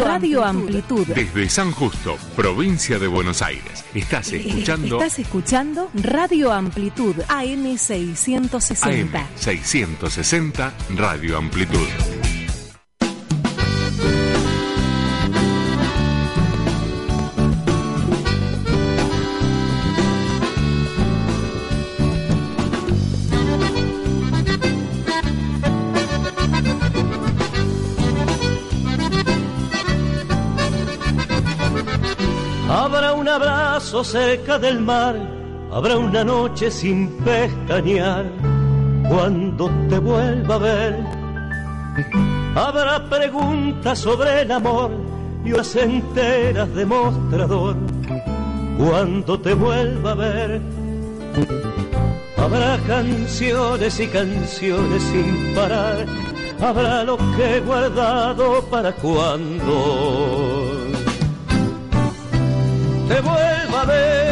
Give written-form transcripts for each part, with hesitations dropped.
Radio Amplitud. Desde San Justo, provincia de Buenos Aires. Estás escuchando Radio Amplitud, AM 660. AM 660, Radio Amplitud. Habrá un abrazo cerca del mar, habrá una noche sin pestañear cuando te vuelva a ver. Habrá preguntas sobre el amor y horas enteras de mostrador cuando te vuelva a ver. Habrá canciones y canciones sin parar, habrá lo que he guardado para cuando te vuelva a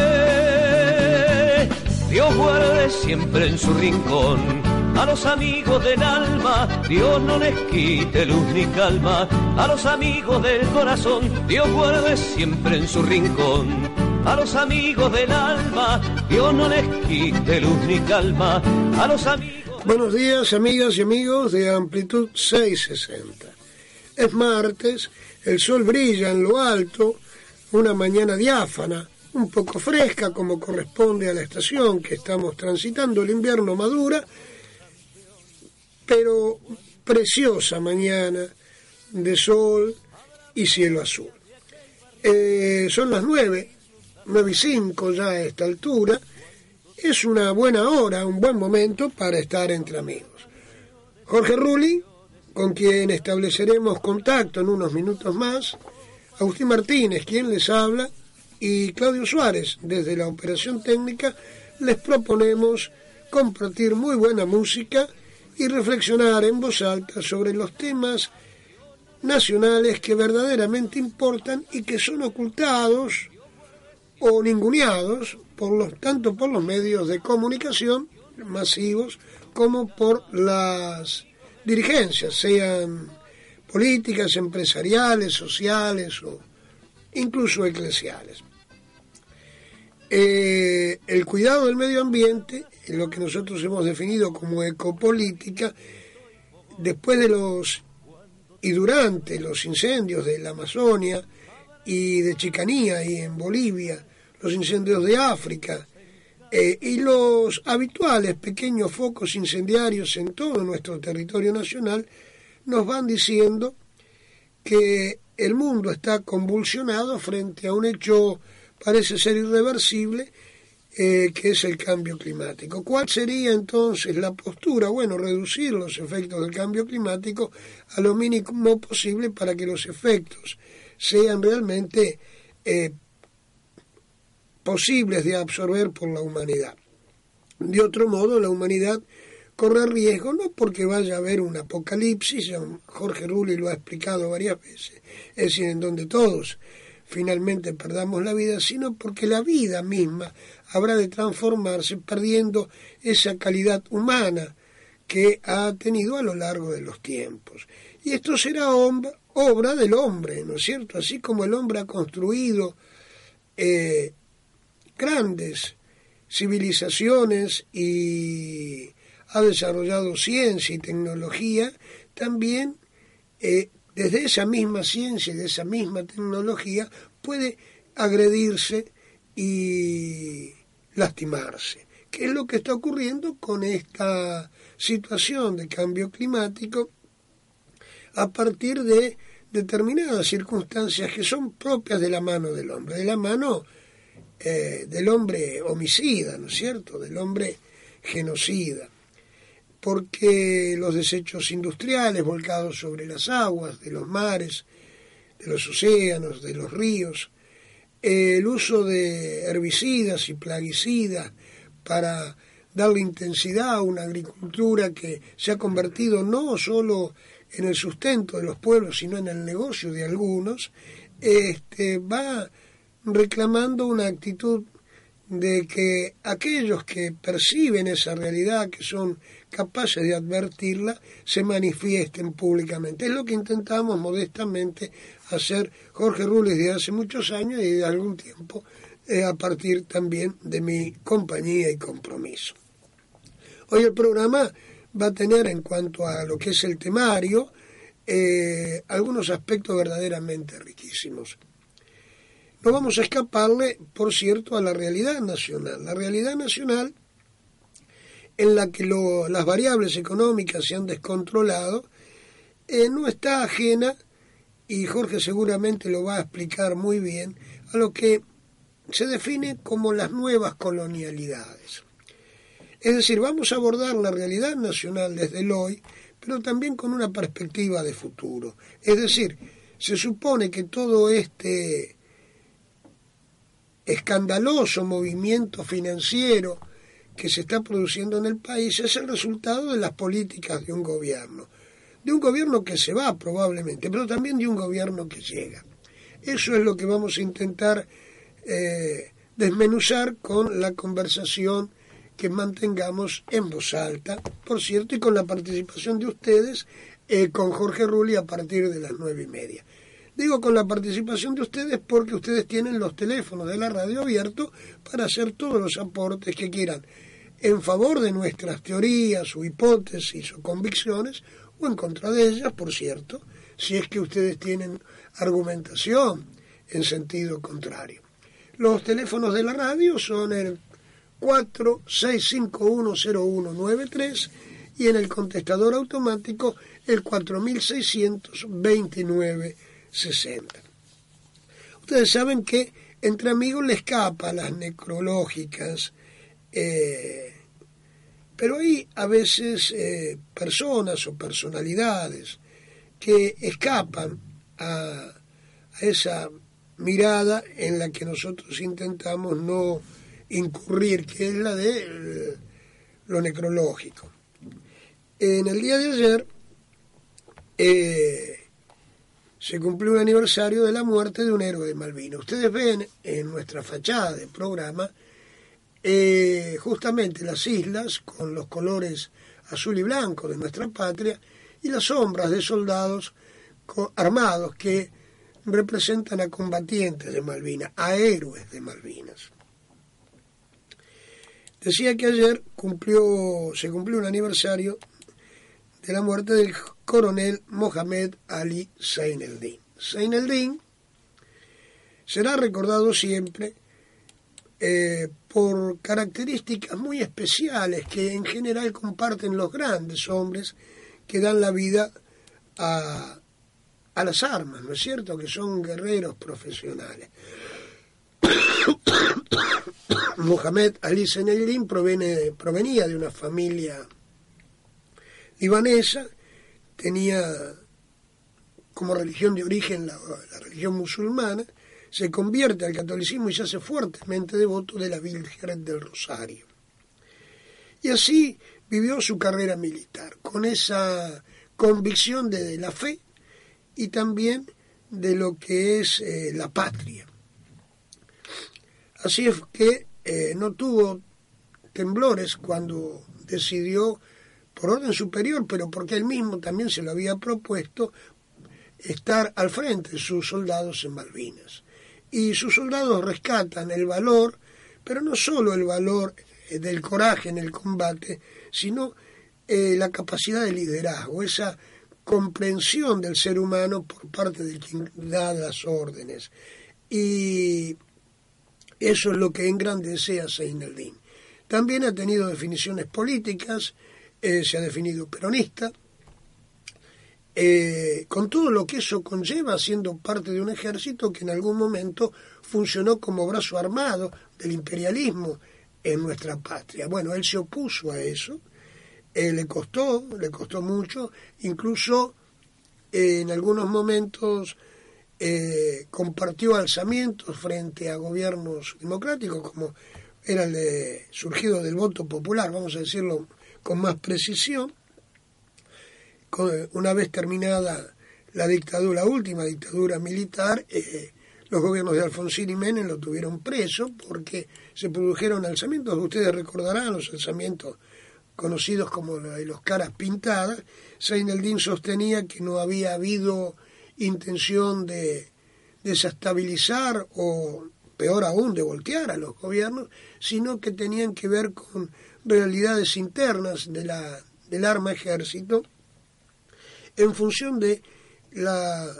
ver. Dios guarde siempre en su rincón a los amigos del alma, Dios no les quite luz ni calma. A los amigos del corazón, Dios guarde siempre en su rincón. A los amigos del alma, Dios no les quite luz ni calma. A los amigos... Buenos días, amigas y amigos de Amplitud 660. Es martes, el sol brilla en lo alto, una mañana diáfana, un poco fresca como corresponde a la estación que estamos transitando. El invierno madura, pero preciosa mañana de sol y cielo azul. Son las 9:05 ya a esta altura. Es una buena hora, un buen momento para estar entre amigos. Jorge Rulli, con quien estableceremos contacto en unos minutos más, Agustín Martínez, quien les habla, y Claudio Suárez, desde la operación técnica, les proponemos compartir muy buena música y reflexionar en voz alta sobre los temas nacionales que verdaderamente importan y que son ocultados o ninguneados tanto por los medios de comunicación masivos como por las dirigencias, sean políticas, empresariales, sociales o incluso eclesiales. El cuidado del medio ambiente, en lo que nosotros hemos definido como ecopolítica, después de y durante los incendios de la Amazonia y de Chicanía y en Bolivia, los incendios de África y los habituales pequeños focos incendiarios en todo nuestro territorio nacional, nos van diciendo que el mundo está convulsionado frente a un hecho parece ser irreversible, que es el cambio climático. ¿Cuál sería entonces la postura? Bueno, reducir los efectos del cambio climático a lo mínimo posible para que los efectos sean realmente posibles de absorber por la humanidad. De otro modo, la humanidad corre riesgo, no porque vaya a haber un apocalipsis, ya Jorge Rulli lo ha explicado varias veces, es decir, en donde todos finalmente perdamos la vida, sino porque la vida misma habrá de transformarse perdiendo esa calidad humana que ha tenido a lo largo de los tiempos. Y esto será obra del hombre, ¿no es cierto? Así como el hombre ha construido grandes civilizaciones y ha desarrollado ciencia y tecnología, también desde esa misma ciencia y de esa misma tecnología puede agredirse y lastimarse. ¿Qué es lo que está ocurriendo con esta situación de cambio climático a partir de determinadas circunstancias que son propias de la mano del hombre, de la mano del hombre homicida, ¿no es cierto?, del hombre genocida? Porque los desechos industriales volcados sobre las aguas, de los mares, de los océanos, de los ríos, el uso de herbicidas y plaguicidas para darle intensidad a una agricultura que se ha convertido no solo en el sustento de los pueblos, sino en el negocio de algunos, va reclamando una actitud de que aquellos que perciben esa realidad, que son capaces de advertirla, se manifiesten públicamente. Es lo que intentamos modestamente hacer Jorge Rulli desde hace muchos años y de algún tiempo a partir también de mi compañía y compromiso. Hoy el programa va a tener, en cuanto a lo que es el temario, algunos aspectos verdaderamente riquísimos. No vamos a escaparle, por cierto, a la realidad nacional. La realidad nacional en la que las variables económicas se han descontrolado no está ajena, y Jorge seguramente lo va a explicar muy bien, a lo que se define como las nuevas colonialidades. Es decir, vamos a abordar la realidad nacional desde el hoy, pero también con una perspectiva de futuro. Es decir, se supone que todo este escandaloso movimiento financiero que se está produciendo en el país es el resultado de las políticas de un gobierno que se va probablemente, pero también de un gobierno que llega. Eso es lo que vamos a intentar desmenuzar con la conversación que mantengamos en voz alta, por cierto, y con la participación de ustedes, con Jorge Rulli a partir de las 9:30. Digo con la participación de ustedes porque ustedes tienen los teléfonos de la radio abiertos para hacer todos los aportes que quieran en favor de nuestras teorías o hipótesis o convicciones, o en contra de ellas, por cierto, si es que ustedes tienen argumentación en sentido contrario. Los teléfonos de la radio son el 46510193 y en el contestador automático el 4629-60. Ustedes saben que entre amigos le escapa a las necrológicas, pero hay a veces personas o personalidades que escapan a esa mirada en la que nosotros intentamos no incurrir, que es la de lo necrológico. En el día de ayer se cumplió un aniversario de la muerte de un héroe de Malvinas. Ustedes ven en nuestra fachada de programa justamente las islas con los colores azul y blanco de nuestra patria y las sombras de soldados armados que representan a combatientes de Malvinas, a héroes de Malvinas. Decía que ayer se cumplió un aniversario de la muerte del coronel Mohamed Ali Zaineldin. Zaineldin será recordado siempre por características muy especiales que en general comparten los grandes hombres que dan la vida a las armas, ¿no es cierto?, que son guerreros profesionales. Mohamed Ali Zaineldin provenía de una familia libanesa, tenía como religión de origen la religión musulmana, se convierte al catolicismo y se hace fuertemente devoto de la Virgen del Rosario. Y así vivió su carrera militar, con esa convicción de la fe y también de lo que es la patria. Así es que no tuvo temblores cuando decidió, por orden superior, pero porque él mismo también se lo había propuesto, estar al frente de sus soldados en Malvinas. Y sus soldados rescatan el valor, pero no solo el valor del coraje en el combate, sino la capacidad de liderazgo, esa comprensión del ser humano por parte de quien da las órdenes. Y eso es lo que engrandece a Zaineldin. También ha tenido definiciones políticas, se ha definido peronista, con todo lo que eso conlleva, siendo parte de un ejército que en algún momento funcionó como brazo armado del imperialismo en nuestra patria. Bueno, él se opuso a eso, le costó mucho, incluso en algunos momentos compartió alzamientos frente a gobiernos democráticos, como era el surgido del voto popular, vamos a decirlo con más precisión. Una vez terminada la última dictadura militar, los gobiernos de Alfonsín y Menem lo tuvieron preso porque se produjeron alzamientos. Ustedes recordarán los alzamientos conocidos como los caras pintadas. Seyneldin sostenía que no había habido intención de desestabilizar o, peor aún, de voltear a los gobiernos, sino que tenían que ver con realidades internas del arma ejército en función de la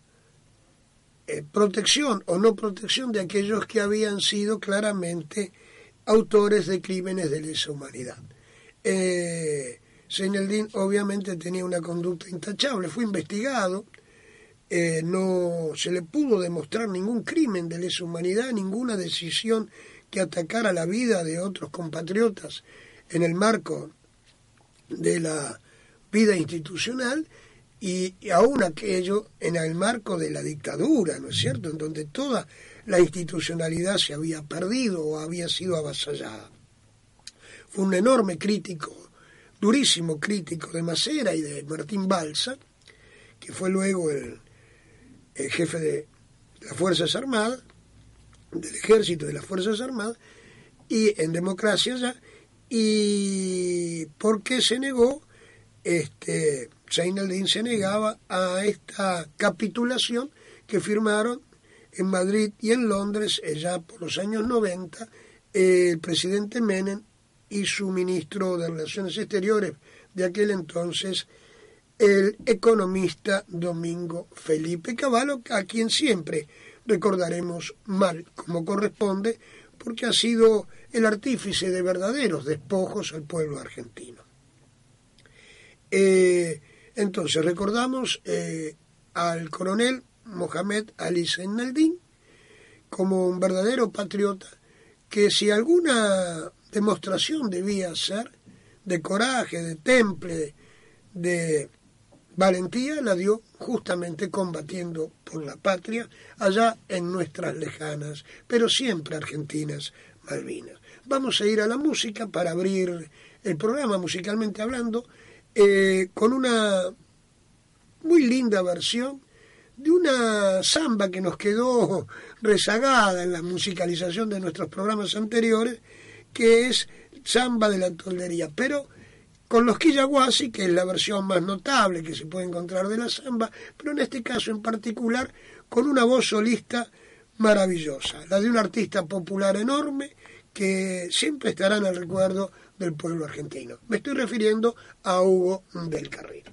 protección o no protección de aquellos que habían sido claramente autores de crímenes de lesa humanidad. Seyneldin obviamente tenía una conducta intachable, fue investigado, no se le pudo demostrar ningún crimen de lesa humanidad, ninguna decisión que atacara la vida de otros compatriotas en el marco de la vida institucional, y aún aquello en el marco de la dictadura, ¿no es cierto?, en donde toda la institucionalidad se había perdido o había sido avasallada. Fue un enorme crítico, durísimo crítico de Macera y de Martín Balsa, que fue luego el jefe de las Fuerzas Armadas, del Ejército de las Fuerzas Armadas, y en democracia ya, y porque se negó, Seyneldin se negaba a esta capitulación que firmaron en Madrid y en Londres, ya por los años 90, el presidente Menem y su ministro de Relaciones Exteriores de aquel entonces, el economista Domingo Felipe Cavallo, a quien siempre recordaremos mal, como corresponde, porque ha sido el artífice de verdaderos despojos al pueblo argentino. Entonces recordamos al coronel Mohamed Ali Seyneldin como un verdadero patriota, que si alguna demostración debía ser de coraje, de temple, de valentía, la dio justamente combatiendo por la patria allá en nuestras lejanas, pero siempre argentinas, Malvinas. Vamos a ir a la música para abrir el programa musicalmente hablando, con una muy linda versión de una samba que nos quedó rezagada en la musicalización de nuestros programas anteriores, que es Samba de la Toldería, pero con los Quillaguasi, que es la versión más notable que se puede encontrar de la samba, pero en este caso en particular con una voz solista maravillosa, la de un artista popular enorme que siempre estará en el recuerdo del pueblo argentino. Me estoy refiriendo a Hugo del Carril.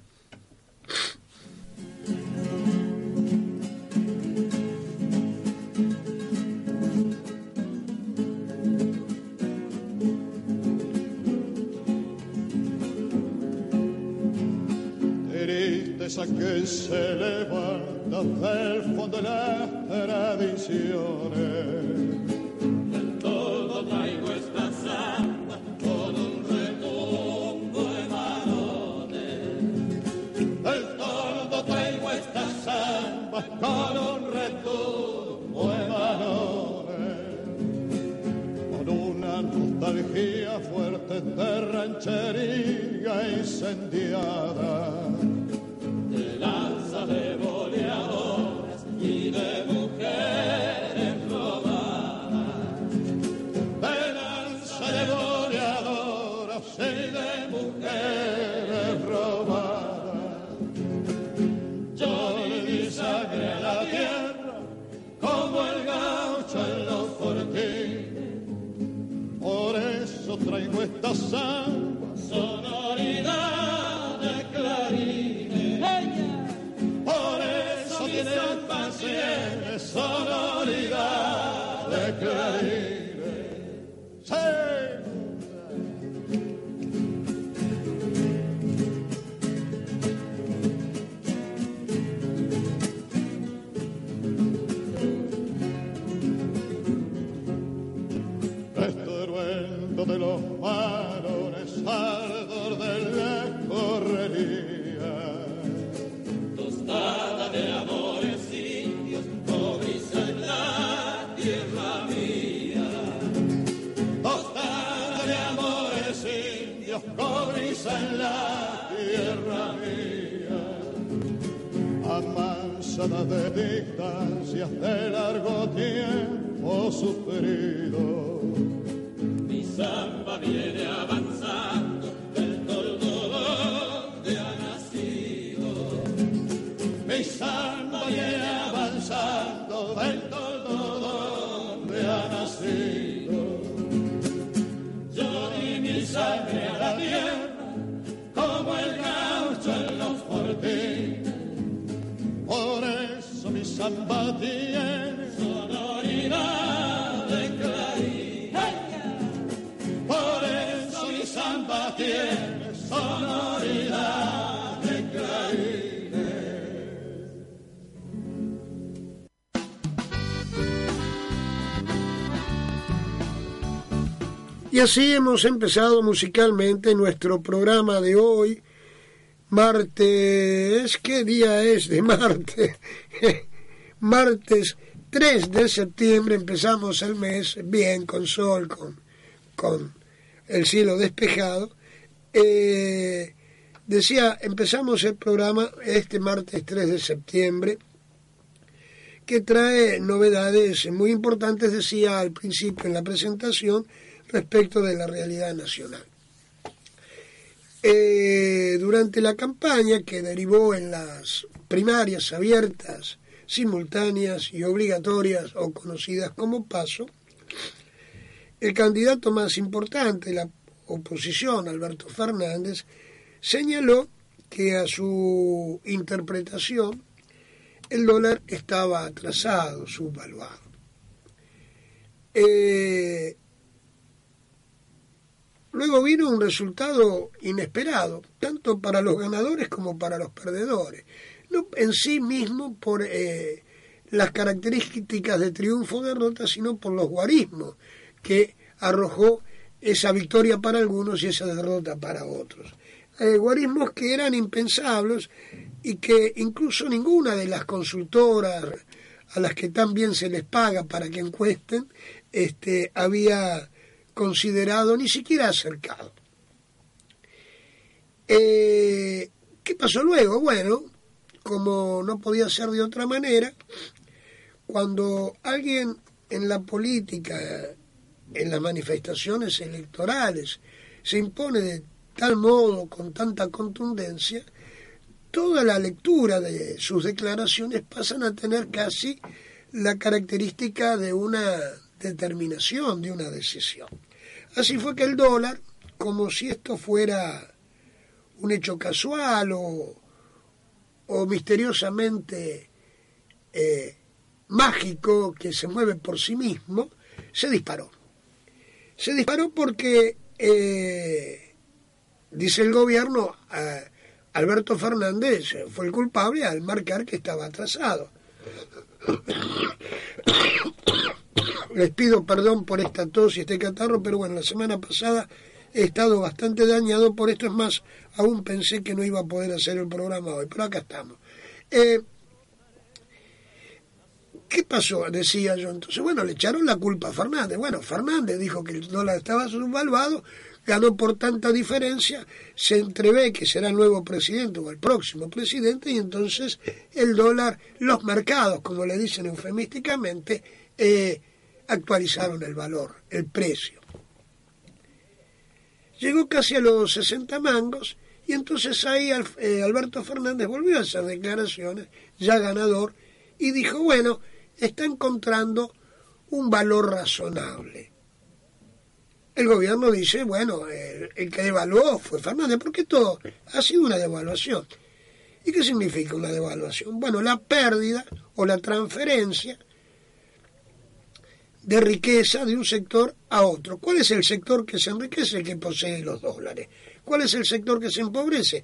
Tristeza que se levanta del fondo de las tradiciones. Del todo traigo esta samba con un retumbo de varones. Del todo traigo esta samba con un retumbo de varones. Con una nostalgia fuerte de ranchería incendiada. De boleadoras y de mujeres robadas, de lanza de boleadoras y de mujeres robadas. Yo le di sangre a la tierra como el gaucho en los fortines, por eso traigo esta samba, sonoridad de clarines. Tiene sonoridad de clarines. ¡Sí! Estruendo de los varones, ardor de la correría, tostada de amores indios, cobriza en la tierra mía. Tostada de amores indios, cobriza en la tierra mía. Amansada de distancia caricias de largo tiempo sufrido. Mi samba viene avanzando del toldo donde ha nacido. Mi samba viene avanzando del toldo donde ha nacido. Yo di mi sangre a la tierra como el gaucho en los fortines. Por eso mi samba tiene sonoridad de clarín. Por eso mi samba tiene sonoridad de clarines. Y así hemos empezado musicalmente nuestro programa de hoy, martes, ¿qué día es de martes? Martes 3 de septiembre, empezamos el mes bien, con sol, con el cielo despejado. Decía, empezamos el programa este martes 3 de septiembre, que trae novedades muy importantes, decía al principio en la presentación, respecto de la realidad nacional. Durante la campaña que derivó en las primarias abiertas, simultáneas y obligatorias o conocidas como PASO, el candidato más importante de la oposición, Alberto Fernández, señaló que a su interpretación el dólar estaba atrasado, subvaluado. Luego vino un resultado inesperado, tanto para los ganadores como para los perdedores. No en sí mismo por las características de triunfo o derrota, sino por los guarismos que arrojó esa victoria para algunos y esa derrota para otros. Guarismos que eran impensables y que incluso ninguna de las consultoras a las que tan bien se les paga para que encuesten había considerado, ni siquiera acercado. ¿Qué pasó luego? Bueno, como no podía ser de otra manera, cuando alguien en la política, en las manifestaciones electorales, se impone de tal modo, con tanta contundencia, toda la lectura de sus declaraciones pasan a tener casi la característica de una determinación, de una decisión. Así fue que el dólar, como si esto fuera un hecho casual o misteriosamente mágico que se mueve por sí mismo, se disparó. Se disparó porque, dice el gobierno, Alberto Fernández fue el culpable al marcar que estaba atrasado. Les pido perdón por esta tos y este catarro, pero bueno, la semana pasada he estado bastante dañado por esto, es más, aún pensé que no iba a poder hacer el programa hoy, pero acá estamos. ¿Qué pasó? Decía yo. Entonces, bueno, le echaron la culpa a Fernández. Bueno, Fernández dijo que el dólar estaba subvaluado, ganó por tanta diferencia, se entrevé que será el nuevo presidente o el próximo presidente, y entonces el dólar, los mercados, como le dicen eufemísticamente, actualizaron el valor, el precio. Llegó casi a los 60 mangos, y entonces ahí Alberto Fernández volvió a hacer declaraciones, ya ganador, y dijo, bueno, está encontrando un valor razonable. El gobierno dice, bueno, el que devaluó fue Fernández, porque todo ha sido una devaluación. ¿Y qué significa una devaluación? Bueno, la pérdida o la transferencia de riqueza de un sector a otro. ¿Cuál es el sector que se enriquece? El que posee los dólares. ¿Cuál es el sector que se empobrece?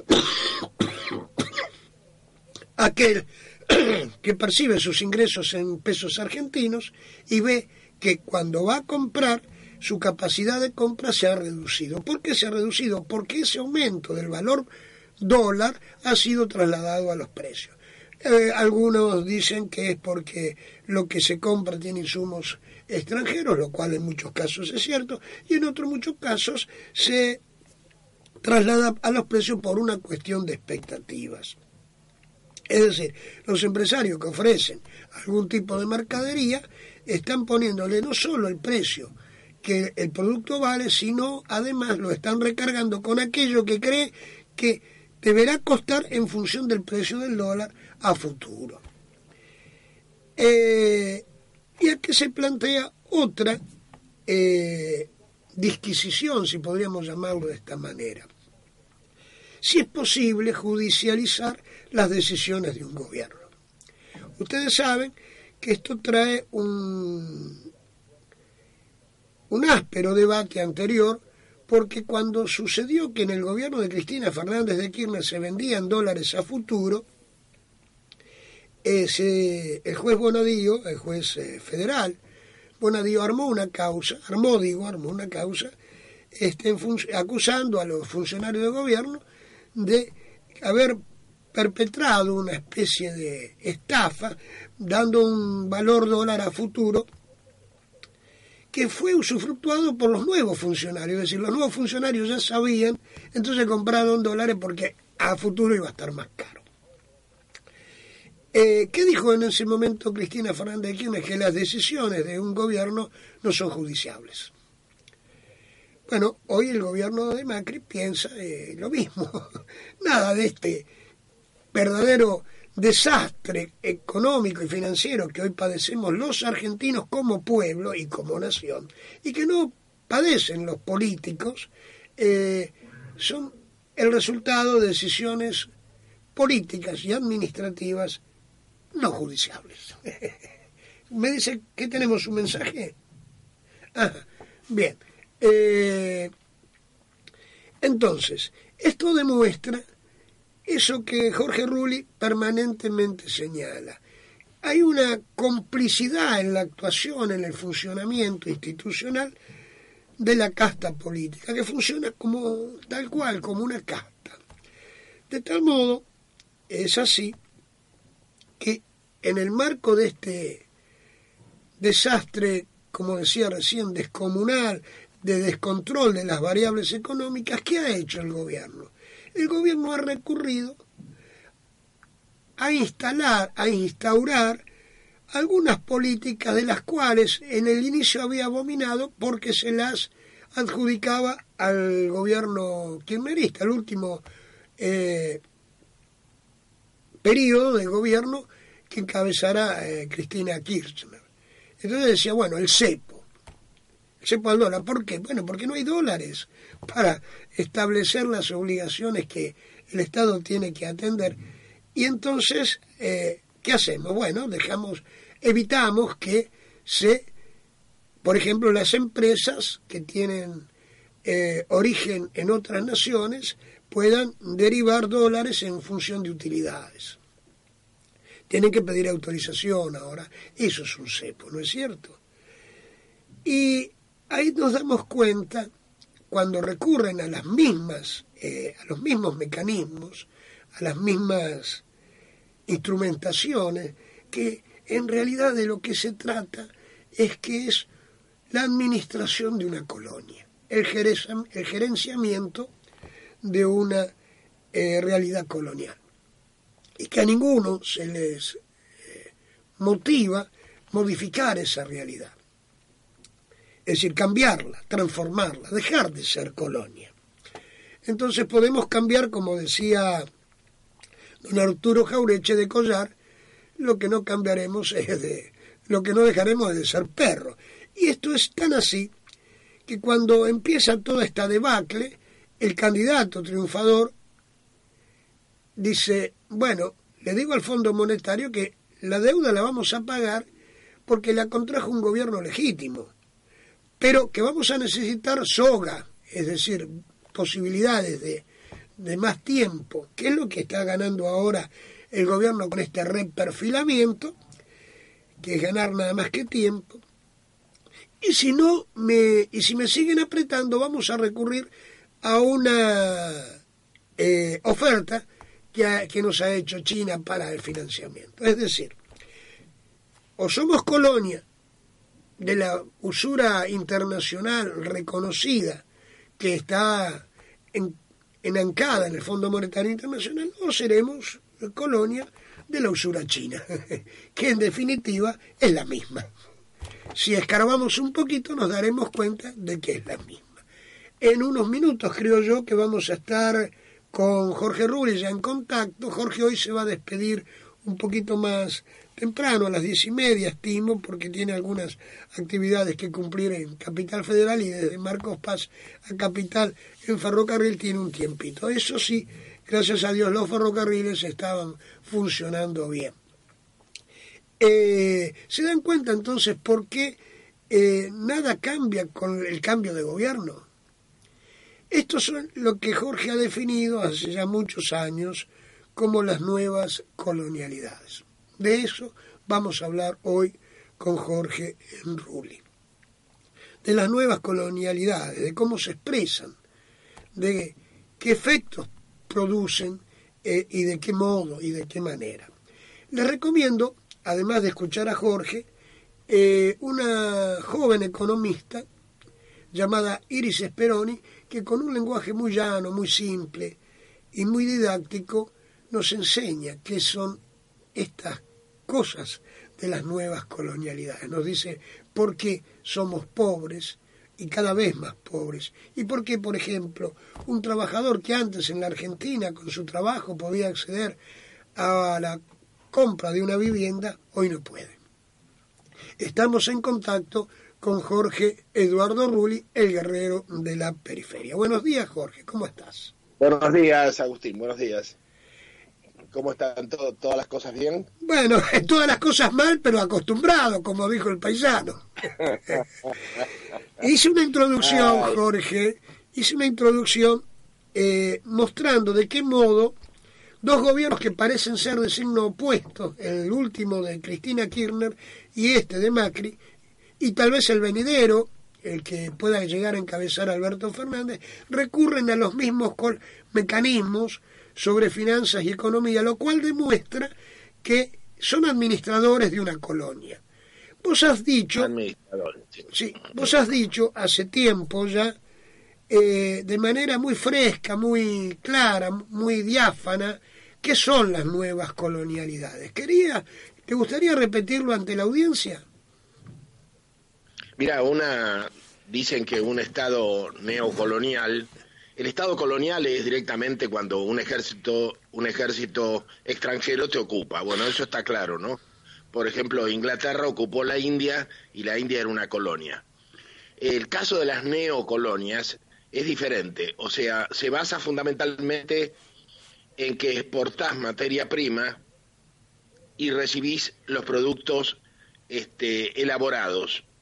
Aquel que percibe sus ingresos en pesos argentinos y ve que cuando va a comprar, su capacidad de compra se ha reducido. ¿Por qué se ha reducido? Porque ese aumento del valor dólar ha sido trasladado a los precios. Algunos dicen que es porque lo que se compra tiene insumos extranjeros, lo cual en muchos casos es cierto, y en otros muchos casos se traslada a los precios por una cuestión de expectativas. Es decir, los empresarios que ofrecen algún tipo de mercadería están poniéndole no solo el precio que el producto vale, sino además lo están recargando con aquello que cree que deberá costar en función del precio del dólar a futuro. Y aquí se plantea otra disquisición, si podríamos llamarlo de esta manera. Si es posible judicializar las decisiones de un gobierno. Ustedes saben que esto trae un áspero debate anterior, porque cuando sucedió que en el gobierno de Cristina Fernández de Kirchner se vendían dólares a futuro, el juez Bonadío, el juez federal, Bonadío armó una causa, acusando a los funcionarios de gobierno de haber perpetrado una especie de estafa, dando un valor dólar a futuro, que fue usufructuado por los nuevos funcionarios. Es decir, los nuevos funcionarios ya sabían, entonces compraron dólares porque a futuro iba a estar más caro. ¿Qué dijo en ese momento Cristina Fernández de Kirchner? Que las decisiones de un gobierno no son judiciables. Bueno, hoy el gobierno de Macri piensa lo mismo. Nada de este verdadero desastre económico y financiero que hoy padecemos los argentinos como pueblo y como nación, y que no padecen los políticos, son el resultado de decisiones políticas y administrativas no judiciables. Me dice que tenemos un mensaje. Bien. Entonces, esto demuestra eso que Jorge Rulli permanentemente señala. Hay una complicidad en la actuación, en el funcionamiento institucional de la casta política, que funciona como tal cual, como una casta. De tal modo, es así que en el marco de este desastre, como decía recién, descomunal, de descontrol de las variables económicas, ¿qué ha hecho el gobierno? El gobierno ha recurrido a instaurar algunas políticas de las cuales en el inicio había abominado porque se las adjudicaba al gobierno kirchnerista, el último periodo de gobierno que encabezará Cristina Kirchner. Entonces decía, bueno, el cepo al dólar. ¿Por qué? Bueno, porque no hay dólares para establecer las obligaciones que el Estado tiene que atender. Y entonces, ¿qué hacemos? Bueno, evitamos que por ejemplo, las empresas que tienen origen en otras naciones puedan derivar dólares en función de utilidades. Tienen que pedir autorización ahora. Eso es un cepo, ¿no es cierto? Y ahí nos damos cuenta, cuando recurren a los mismos mecanismos, a las mismas instrumentaciones, que en realidad de lo que se trata es que es la administración de una colonia, el gerenciamiento de una realidad colonial. Y que a ninguno se les motiva modificar esa realidad. Es decir, cambiarla, transformarla, dejar de ser colonia. Entonces podemos cambiar, como decía don Arturo Jaureche de Collar, lo que no cambiaremos lo que no dejaremos es de ser perro. Y esto es tan así que cuando empieza toda esta debacle, el candidato triunfador dice, bueno, le digo al Fondo Monetario que la deuda la vamos a pagar porque la contrajo un gobierno legítimo, pero que vamos a necesitar soga, es decir, posibilidades de más tiempo, que es lo que está ganando ahora el gobierno con este reperfilamiento, que es ganar nada más que tiempo. Y si me siguen apretando, vamos a recurrir a una oferta que nos ha hecho China para el financiamiento. Es decir, o somos colonia de la usura internacional reconocida que está enancada en el Fondo Monetario Internacional, o seremos colonia de la usura china, que en definitiva es la misma. Si escarbamos un poquito nos daremos cuenta de que es la misma. En unos minutos creo yo que vamos a estar con Jorge Rulli ya en contacto. Jorge hoy se va a despedir un poquito más temprano, a las 10:30 estimo, porque tiene algunas actividades que cumplir en Capital Federal y desde Marcos Paz a Capital en ferrocarril tiene un tiempito. Eso sí, gracias a Dios los ferrocarriles estaban funcionando bien. ¿Se dan cuenta entonces por qué nada cambia con el cambio de gobierno? Esto es lo que Jorge ha definido hace ya muchos años como las nuevas colonialidades. De eso vamos a hablar hoy con Jorge Rulli. De las nuevas colonialidades, de cómo se expresan, de qué efectos producen y de qué modo y de qué manera. Les recomiendo, además de escuchar a Jorge, una joven economista llamada Iris Speroni, que con un lenguaje muy llano, muy simple y muy didáctico nos enseña qué son estas cosas de las nuevas colonialidades. Nos dice por qué somos pobres y cada vez más pobres, y por qué, por ejemplo, un trabajador que antes en la Argentina con su trabajo podía acceder a la compra de una vivienda, hoy no puede. Estamos en contacto con Jorge Eduardo Rulli, el guerrero de la periferia. Buenos días, Jorge, ¿cómo estás? Buenos días, Agustín, buenos días. ¿Cómo están todas las cosas bien? Bueno, todas las cosas mal, pero acostumbrado, como dijo el paisano. Hice una introducción, Jorge, mostrando de qué modo dos gobiernos que parecen ser de signo opuesto, el último de Cristina Kirchner y este de Macri, y tal vez el venidero, el que pueda llegar a encabezar Alberto Fernández, recurren a los mismos mecanismos sobre finanzas y economía, lo cual demuestra que son administradores de una colonia. Vos has dicho, sí, vos has dicho hace tiempo ya, de manera muy fresca, muy clara, muy diáfana, qué son las nuevas colonialidades. ¿Te gustaría repetirlo ante la audiencia? Mira, dicen que un Estado neocolonial, el Estado colonial es directamente cuando un ejército extranjero te ocupa. Bueno, eso está claro, ¿no? Por ejemplo, Inglaterra ocupó la India y la India era una colonia. El caso de las neocolonias es diferente, o sea, se basa fundamentalmente en que exportás materia prima y recibís los productos elaborados.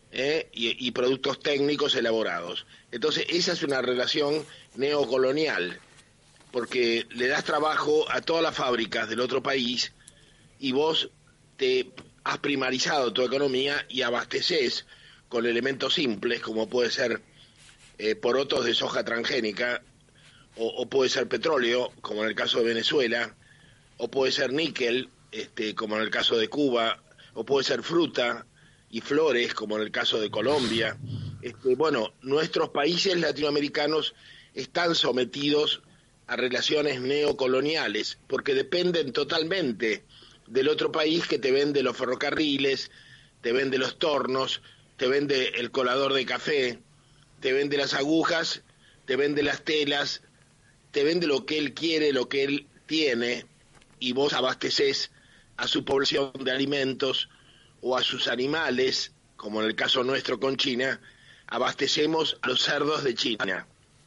Y productos técnicos elaborados. Entonces esa es una relación neocolonial, porque le das trabajo a todas las fábricas del otro país y vos te has primarizado tu economía y abasteces con elementos simples como puede ser porotos de soja transgénica o puede ser petróleo como en el caso de Venezuela, o puede ser níquel como en el caso de Cuba, o puede ser fruta y flores, como en el caso de Colombia. Bueno, nuestros países latinoamericanos están sometidos a relaciones neocoloniales, porque dependen totalmente del otro país que te vende los ferrocarriles, te vende los tornos, te vende el colador de café, te vende las agujas, te vende las telas, te vende lo que él quiere, lo que él tiene, y vos abasteces a su población de alimentos, o a sus animales, como en el caso nuestro con China, abastecemos a los cerdos de China,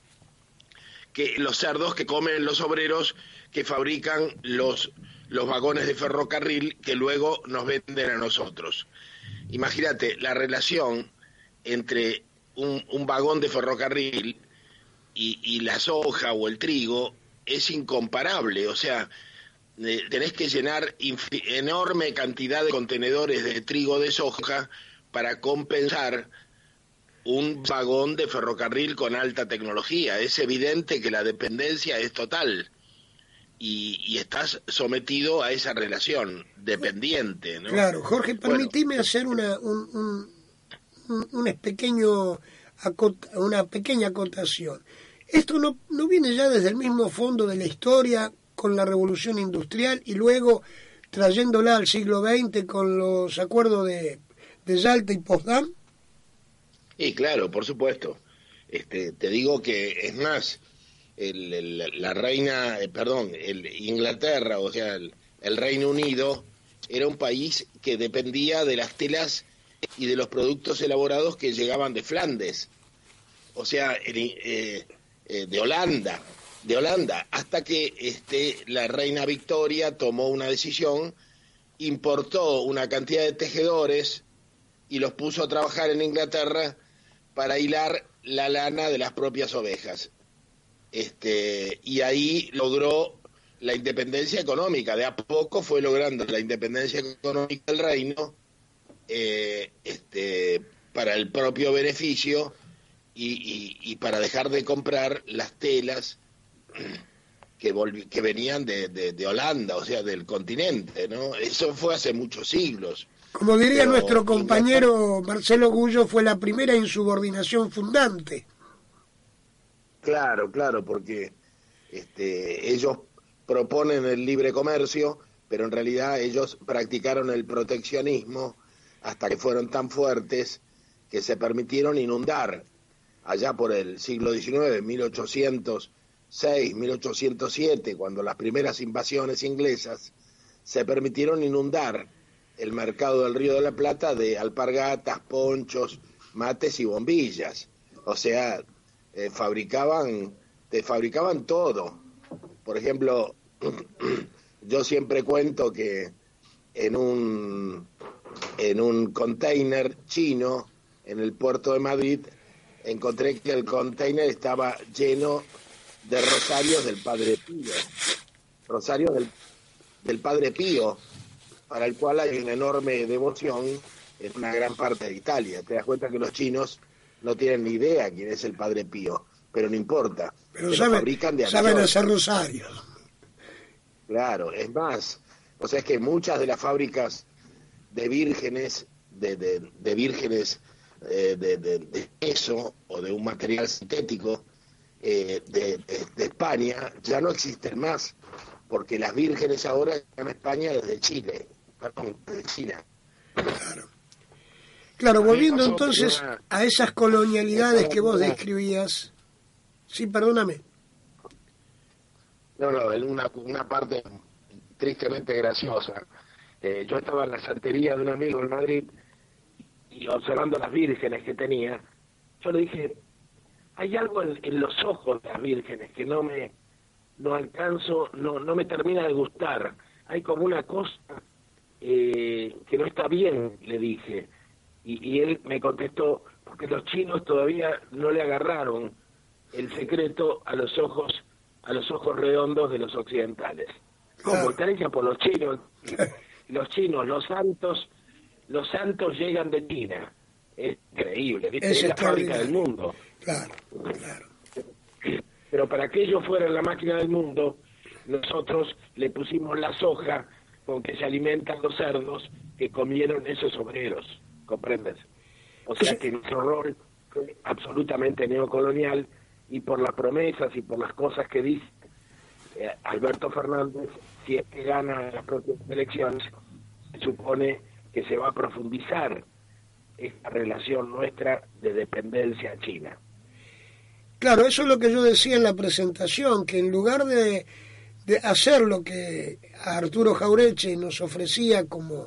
que los cerdos que comen los obreros que fabrican los vagones de ferrocarril que luego nos venden a nosotros. Imagínate, la relación entre un vagón de ferrocarril y la soja o el trigo es incomparable, o sea, tenés que llenar enorme cantidad de contenedores de trigo de soja para compensar un vagón de ferrocarril con alta tecnología. Es evidente que la dependencia es total y estás sometido a esa relación dependiente, ¿no? Claro, Jorge, permitime hacer una pequeña acotación. Esto no viene ya desde el mismo fondo de la historia, con la revolución industrial y luego trayéndola al siglo XX con los acuerdos de Yalta y Potsdam? Y claro, por supuesto. Te digo que es más, la reina, Inglaterra, o sea, el Reino Unido, era un país que dependía de las telas y de los productos elaborados que llegaban de Flandes, o sea, de Holanda, hasta que la reina Victoria tomó una decisión, importó una cantidad de tejedores y los puso a trabajar en Inglaterra para hilar la lana de las propias ovejas. Y ahí logró la independencia económica. De a poco fue logrando la independencia económica del reino, para el propio beneficio y para dejar de comprar las telas que venían de Holanda, o sea, del continente, ¿no? Eso fue hace muchos siglos. Como diría nuestro compañero Marcelo Gullo, fue la primera insubordinación fundante. Claro, porque ellos proponen el libre comercio, pero en realidad ellos practicaron el proteccionismo hasta que fueron tan fuertes que se permitieron inundar. Allá por el siglo XIX, 1806, 1807, cuando las primeras invasiones inglesas, se permitieron inundar el mercado del Río de la Plata de alpargatas, ponchos, mates y bombillas. O sea, te fabricaban todo. Por ejemplo, yo siempre cuento que en un container chino en el puerto de Madrid encontré que el container estaba lleno de rosarios del Padre Pío, rosarios del Padre Pío, para el cual hay una enorme devoción en una gran parte de Italia. Te das cuenta que los chinos no tienen ni idea quién es el Padre Pío, pero no importa. Pero saben hacer rosarios. Claro, es más, o sea, es que muchas de las fábricas de vírgenes, de vírgenes de queso o de un material sintético de España ya no existen más, porque las vírgenes ahora están en España desde Chile, desde China. Claro, volviendo entonces a esas colonialidades que vos describías. Sí, perdóname. No, una parte tristemente graciosa. Yo estaba en la santería de un amigo en Madrid y observando las vírgenes que tenía, yo le dije, hay algo en los ojos de las vírgenes que no alcanzo, no me termina de gustar. Hay como una cosa que no está bien, le dije. Y él me contestó, porque los chinos todavía no le agarraron el secreto a los ojos redondos de los occidentales. Como están hechas por los chinos. Los chinos, los santos llegan de China. Es increíble, ¿viste? Es la fábrica del mundo. Claro. Pero para que ellos fueran la máquina del mundo, nosotros le pusimos la soja con que se alimentan los cerdos que comieron esos obreros, ¿comprendes? O sea que nuestro rol fue absolutamente neocolonial, y por las promesas y por las cosas que dice Alberto Fernández, si es que gana las propias elecciones, se supone que se va a profundizar esta relación nuestra de dependencia china. Claro, eso es lo que yo decía en la presentación, que en lugar de hacer lo que Arturo Jauretche nos ofrecía como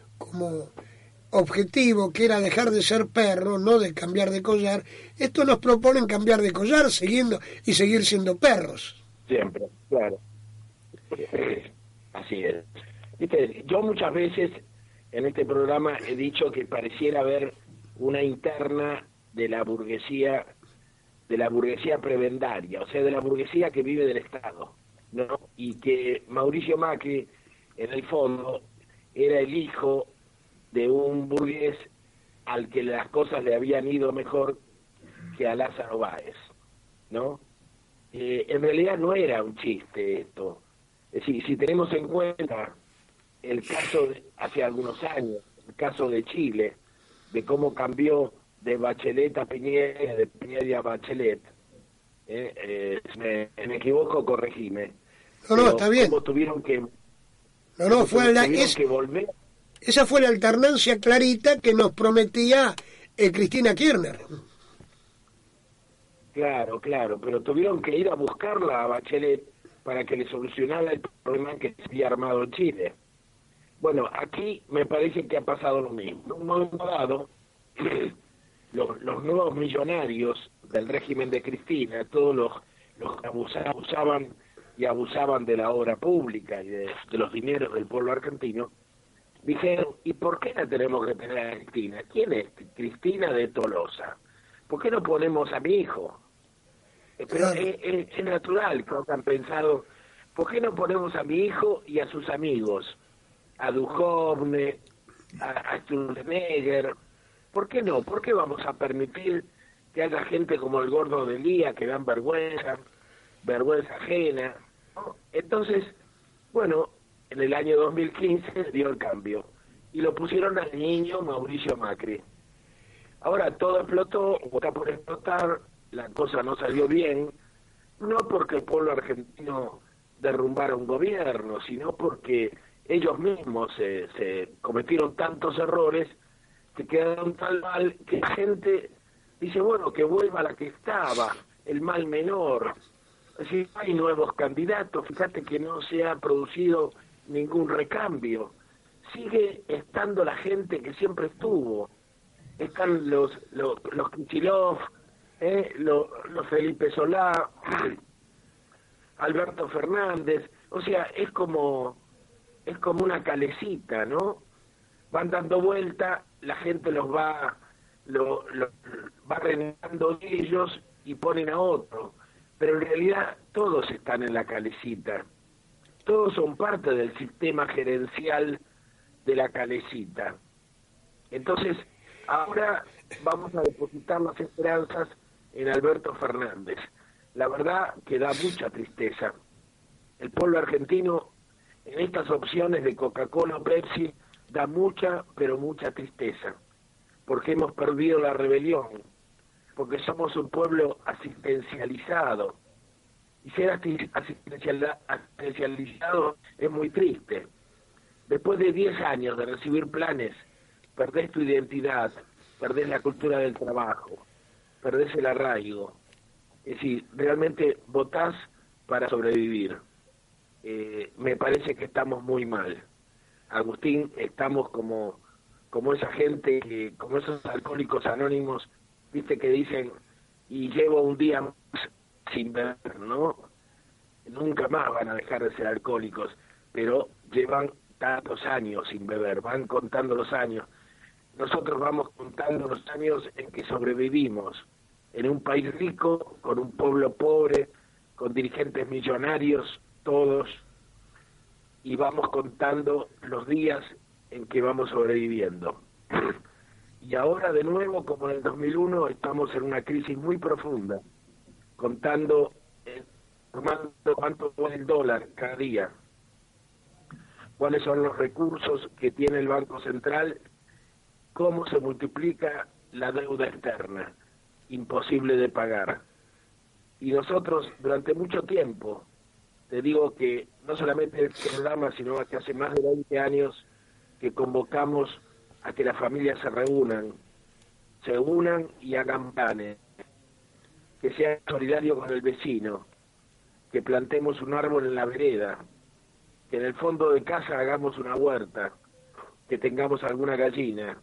objetivo, que era dejar de ser perro, no de cambiar de collar, estos nos proponen cambiar de collar y seguir siendo perros. Siempre, claro. Así es. ¿Viste? Yo muchas veces en este programa he dicho que pareciera haber una interna de la burguesía prebendaria, o sea, de la burguesía que vive del Estado, ¿no? Y que Mauricio Macri, en el fondo, era el hijo de un burgués al que las cosas le habían ido mejor que a Lázaro Báez, ¿no? En realidad no era un chiste esto. Es decir, si tenemos en cuenta el caso de hace algunos años, el caso de Chile, de cómo cambió de Bachelet a Piñera, de Piñera a Bachelet, me equivoco, corregime. No, está bien. Cómo tuvieron No, que volver. Esa fue la alternancia clarita que nos prometía Cristina Kirchner. Claro, pero tuvieron que ir a buscarla a Bachelet para que le solucionara el problema que se había armado en Chile. Bueno, aquí me parece que ha pasado lo mismo. En un momento dado, los nuevos millonarios del régimen de Cristina, todos los que abusaban de la obra pública y de los dineros del pueblo argentino, dijeron, ¿y por qué la tenemos que tener a Cristina? ¿Quién es Cristina de Tolosa? ¿Por qué no ponemos a mi hijo? Pero es natural que han pensado, ¿por qué no ponemos a mi hijo y a sus amigos? A Duhovne, a Sturzenegger. ¿Por qué no? ¿Por qué vamos a permitir que haya gente como el Gordo de Lía que dan vergüenza ajena, ¿no? Entonces, bueno, en el año 2015 dio el cambio y lo pusieron al niño Mauricio Macri. Ahora todo explotó, o está por explotar, la cosa no salió bien, no porque el pueblo argentino derrumbara un gobierno, sino porque ellos mismos se cometieron tantos errores que quedaron tan mal que la gente dice, bueno, que vuelva la que estaba, el mal menor. Si hay nuevos candidatos, fíjate que no se ha producido ningún recambio. Sigue estando la gente que siempre estuvo. Están los Kicillof, los Felipe Solá, Alberto Fernández. O sea, es como una calecita, ¿no? Van dando vuelta, la gente los va renegando de ellos y ponen a otro. Pero en realidad todos están en la calecita. Todos son parte del sistema gerencial de la calecita. Entonces, ahora vamos a depositar las esperanzas en Alberto Fernández. La verdad que da mucha tristeza. El pueblo argentino, en estas opciones de Coca-Cola o Pepsi, da mucha, pero mucha tristeza. Porque hemos perdido la rebelión. Porque somos un pueblo asistencializado. Y ser asistencializado es muy triste. Después de 10 años de recibir planes, perdés tu identidad, perdés la cultura del trabajo, perdés el arraigo. Es decir, realmente votás para sobrevivir. Me parece que estamos muy mal. Agustín, estamos como esa gente, como esos alcohólicos anónimos, viste, que dicen, y llevo un día más sin beber, ¿no? Nunca más van a dejar de ser alcohólicos, pero llevan tantos años sin beber, van contando los años. Nosotros vamos contando los años en que sobrevivimos, en un país rico, con un pueblo pobre, con dirigentes millonarios, todos, y vamos contando los días en que vamos sobreviviendo. Y ahora de nuevo, como en el 2001, estamos en una crisis muy profunda, contando cuánto vale el dólar cada día, cuáles son los recursos que tiene el Banco Central, cómo se multiplica la deuda externa, imposible de pagar. Y nosotros durante mucho tiempo, te digo que no solamente el programa, sino que hace más de 20 años que convocamos a que las familias se unan y hagan planes, que sean solidarios con el vecino, que plantemos un árbol en la vereda, que en el fondo de casa hagamos una huerta, que tengamos alguna gallina,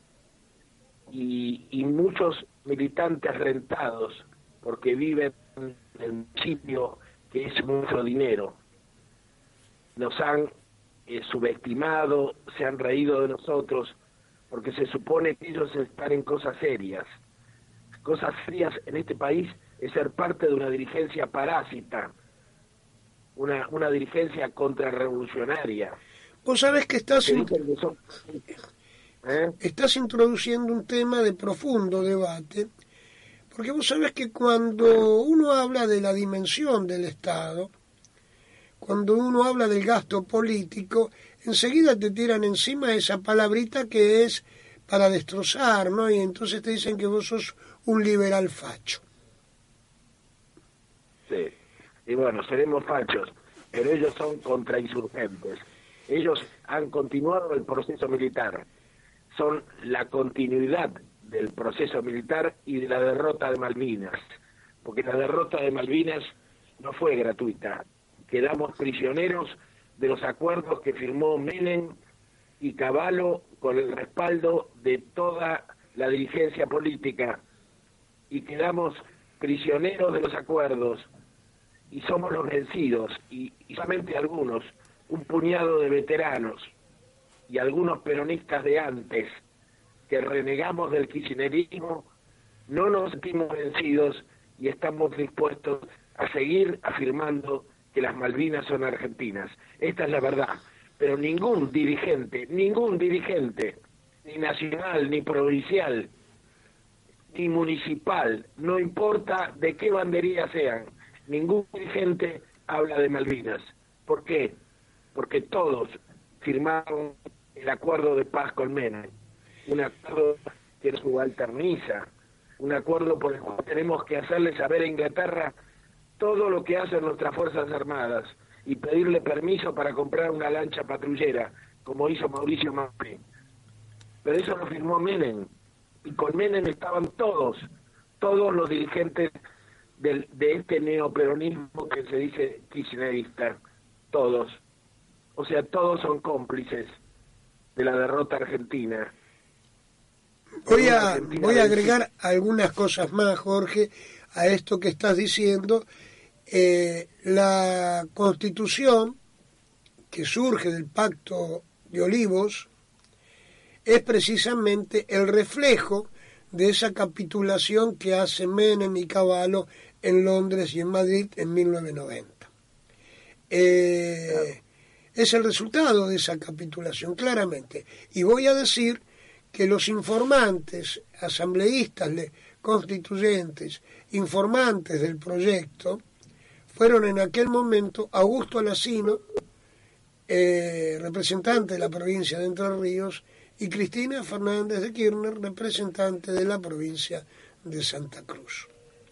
y muchos militantes rentados, porque viven en el municipio que es nuestro dinero, nos han subestimado, se han reído de nosotros, porque se supone que ellos están en cosas serias. Cosas serias en este país es ser parte de una dirigencia parásita, una dirigencia contrarrevolucionaria. Vos sabés que estás introduciendo un tema de profundo debate, porque vos sabés que cuando uno habla de la dimensión del Estado, cuando uno habla del gasto político, enseguida te tiran encima esa palabrita que es para destrozar, ¿no? Y entonces te dicen que vos sos un liberal facho. Sí, y bueno, seremos fachos, pero ellos son contrainsurgentes. Ellos han continuado el proceso militar, son la continuidad del proceso militar y de la derrota de Malvinas, porque la derrota de Malvinas no fue gratuita. Quedamos prisioneros de los acuerdos que firmó Menem y Cavallo con el respaldo de toda la dirigencia política, y quedamos prisioneros de los acuerdos, y somos los vencidos, y solamente algunos, un puñado de veteranos y algunos peronistas de antes que renegamos del kirchnerismo, no nos sentimos vencidos y estamos dispuestos a seguir afirmando que las Malvinas son argentinas. Esta es la verdad. Pero ningún dirigente, ni nacional, ni provincial, ni municipal, no importa de qué bandería sean, ningún dirigente habla de Malvinas. ¿Por qué? Porque todos firmaron el acuerdo de paz con Menem, un acuerdo que es su alterniza, un acuerdo por el cual tenemos que hacerle saber a Inglaterra todo lo que hacen nuestras Fuerzas Armadas y pedirle permiso para comprar una lancha patrullera, como hizo Mauricio Macri. Pero eso lo firmó Menem, y con Menem estaban todos los dirigentes de este neoperonismo que se dice kirchnerista, todos. O sea, todos son cómplices de la derrota argentina. Voy a agregar algunas cosas más, Jorge, a esto que estás diciendo. La Constitución, que surge del Pacto de Olivos, es precisamente el reflejo de esa capitulación que hace Menem y Cavallo en Londres y en Madrid en 1990. Es el resultado de esa capitulación, claramente. Y voy a decir que los informantes, asambleístas, constituyentes, informantes del proyecto, fueron en aquel momento Augusto Alsina, representante de la provincia de Entre Ríos, y Cristina Fernández de Kirchner, representante de la provincia de Santa Cruz.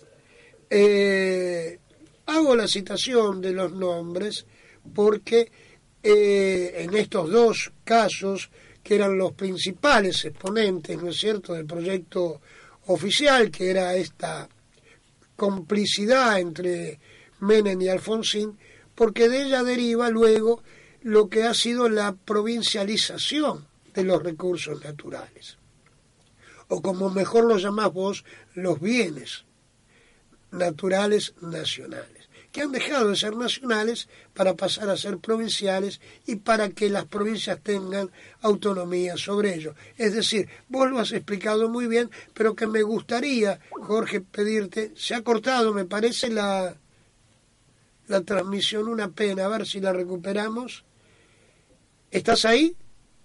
Hago la citación de los nombres porque en estos dos casos, que eran los principales exponentes, ¿no es cierto?, del proyecto oficial, que era esta complicidad entre Menem y Alfonsín, porque de ella deriva luego lo que ha sido la provincialización de los recursos naturales, o como mejor lo llamás vos, los bienes naturales nacionales, que han dejado de ser nacionales para pasar a ser provinciales y para que las provincias tengan autonomía sobre ellos. Es decir, vos lo has explicado muy bien, pero que me gustaría, Jorge, pedirte, se ha cortado, me parece, la transmisión, una pena, a ver si la recuperamos. ¿Estás ahí?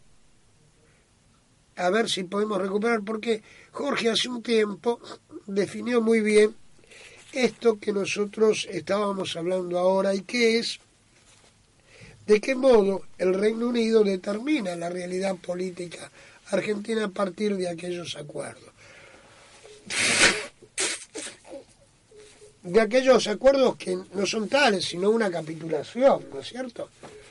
A ver si podemos recuperar, porque Jorge hace un tiempo definió muy bien esto que nosotros estábamos hablando ahora, y que es de qué modo el Reino Unido determina la realidad política argentina a partir de aquellos acuerdos. De aquellos acuerdos que no son tales, sino una capitulación, ¿no es cierto?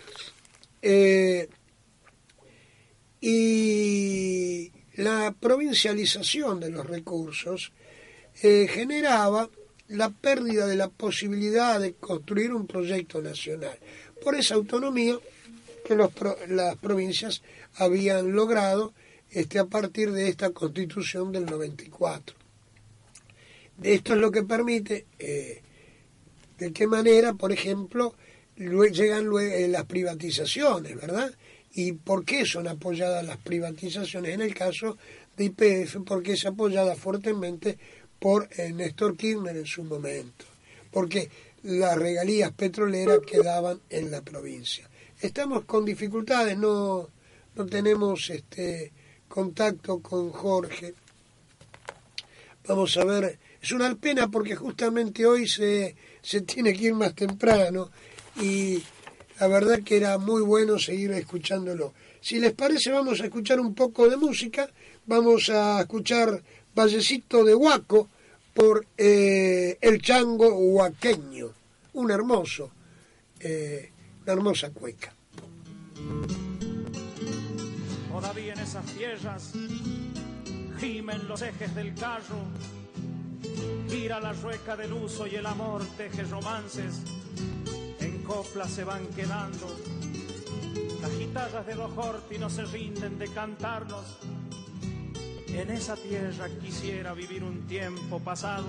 Y la provincialización de los recursos generaba la pérdida de la posibilidad de construir un proyecto nacional, por esa autonomía que las provincias habían logrado a partir de esta Constitución del 94. Esto es lo que permite, de qué manera, por ejemplo, llegan las privatizaciones, ¿verdad? ¿Y por qué son apoyadas las privatizaciones? En el caso de YPF, porque es apoyada fuertemente por Néstor Kirchner en su momento, porque las regalías petroleras quedaban en la provincia. Estamos con dificultades, no tenemos contacto con Jorge. Vamos a ver, es una pena porque justamente hoy se tiene que ir más temprano y la verdad que era muy bueno seguir escuchándolo. Si les parece, vamos a escuchar un poco de música. Vamos a escuchar Vallecito de Huaco por El Chango Huaqueño, una hermosa cueca. Todavía en esas tierras gimen los ejes del carro, gira la rueca del uso y el amor teje romances, en coplas se van quedando, las guitarras de los Horti no se rinden de cantarnos. En esa tierra quisiera vivir un tiempo pasado.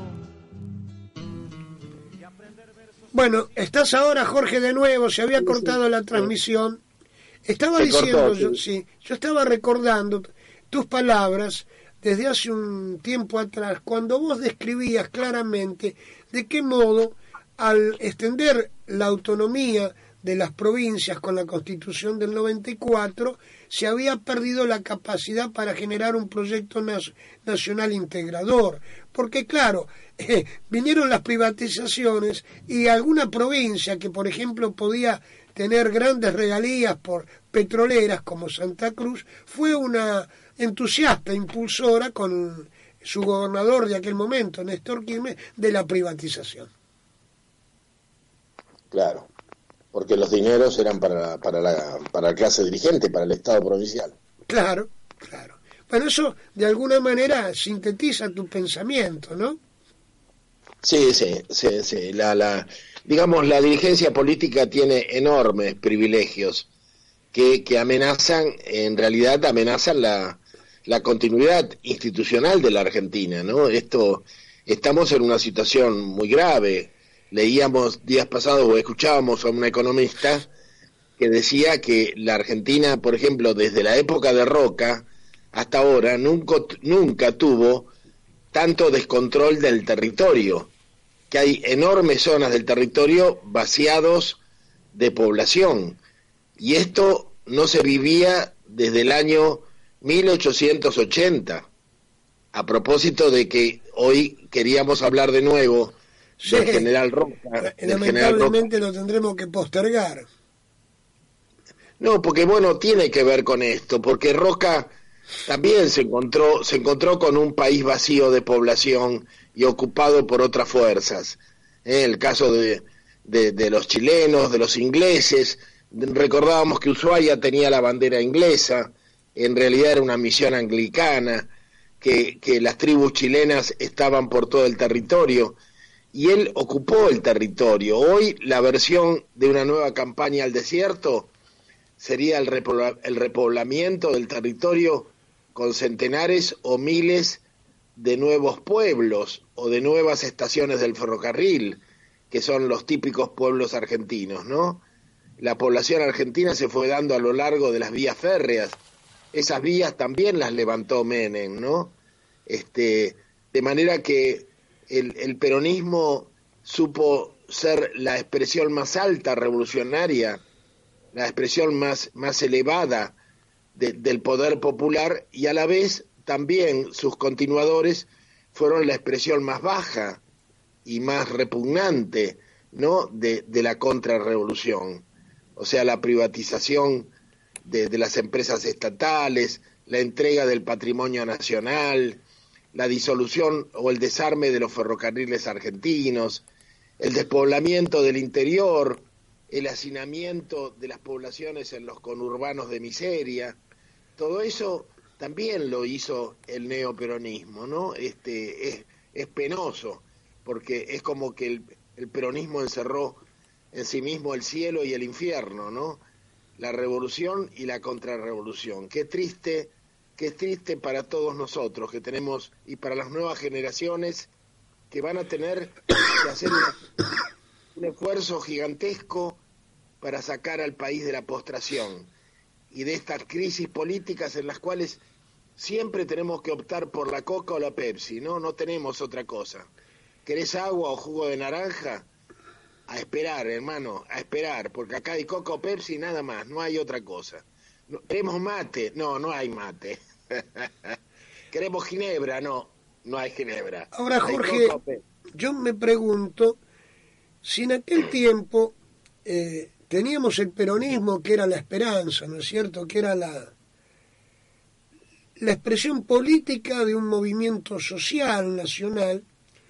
Bueno, estás ahora, Jorge, de nuevo, se había cortado la transmisión. Estaba diciendo, yo estaba recordando tus palabras desde hace un tiempo atrás, cuando vos describías claramente de qué modo, al extender la autonomía de las provincias con la Constitución del 94, se había perdido la capacidad para generar un proyecto nacional integrador. Porque claro, vinieron las privatizaciones y alguna provincia que, por ejemplo, podía tener grandes regalías por petroleras como Santa Cruz, fue una entusiasta impulsora con su gobernador de aquel momento, Néstor Kirchner, de la privatización. Claro, porque los dineros eran para la clase dirigente, para el Estado provincial. Claro. Bueno, eso de alguna manera sintetiza tu pensamiento, ¿no? Sí. Digamos, la dirigencia política tiene enormes privilegios que en realidad amenazan la continuidad institucional de la Argentina, ¿no? Estamos en una situación muy grave. Leíamos días pasados o escuchábamos a un economista que decía que la Argentina, por ejemplo, desde la época de Roca hasta ahora, nunca tuvo tanto descontrol del territorio, que hay enormes zonas del territorio vaciados de población, y esto no se vivía desde el año 1880, a propósito de que hoy queríamos hablar de nuevo del general Roca. Lamentablemente lo tendremos que postergar. No, porque bueno, tiene que ver con esto, porque Roca también se encontró con un país vacío de población y ocupado por otras fuerzas. El caso de los chilenos, de los ingleses, recordábamos que Ushuaia tenía la bandera inglesa, en realidad era una misión anglicana, que las tribus chilenas estaban por todo el territorio, y él ocupó el territorio. Hoy la versión de una nueva campaña al desierto sería el repoblamiento del territorio con centenares o miles de nuevos pueblos o de nuevas estaciones del ferrocarril, que son los típicos pueblos argentinos, ¿no? La población argentina se fue dando a lo largo de las vías férreas. Esas vías también las levantó Menem, ¿no? De manera que el peronismo supo ser la expresión más alta revolucionaria, la expresión más elevada del poder popular, y a la vez también sus continuadores fueron la expresión más baja y más repugnante, ¿no?, de la contrarrevolución. O sea, la privatización de las empresas estatales, la entrega del patrimonio nacional, la disolución o el desarme de los ferrocarriles argentinos, el despoblamiento del interior, el hacinamiento de las poblaciones en los conurbanos de miseria. Todo eso también lo hizo el neoperonismo, ¿no? Es penoso, porque es como que el peronismo encerró en sí mismo el cielo y el infierno, ¿no? La revolución y la contrarrevolución. Qué triste para todos nosotros que tenemos, y para las nuevas generaciones que van a tener que hacer un esfuerzo gigantesco para sacar al país de la postración y de estas crisis políticas en las cuales siempre tenemos que optar por la Coca o la Pepsi, ¿no? No tenemos otra cosa. ¿Querés agua o jugo de naranja? A esperar, hermano, a esperar, porque acá hay Coca o Pepsi, nada más, no hay otra cosa. ¿Queremos mate? No hay mate. ¿Queremos ginebra? No hay ginebra. Ahora, Jorge, yo me pregunto si en aquel tiempo teníamos el peronismo, que era la esperanza, ¿no es cierto?, que era la expresión política de un movimiento social nacional.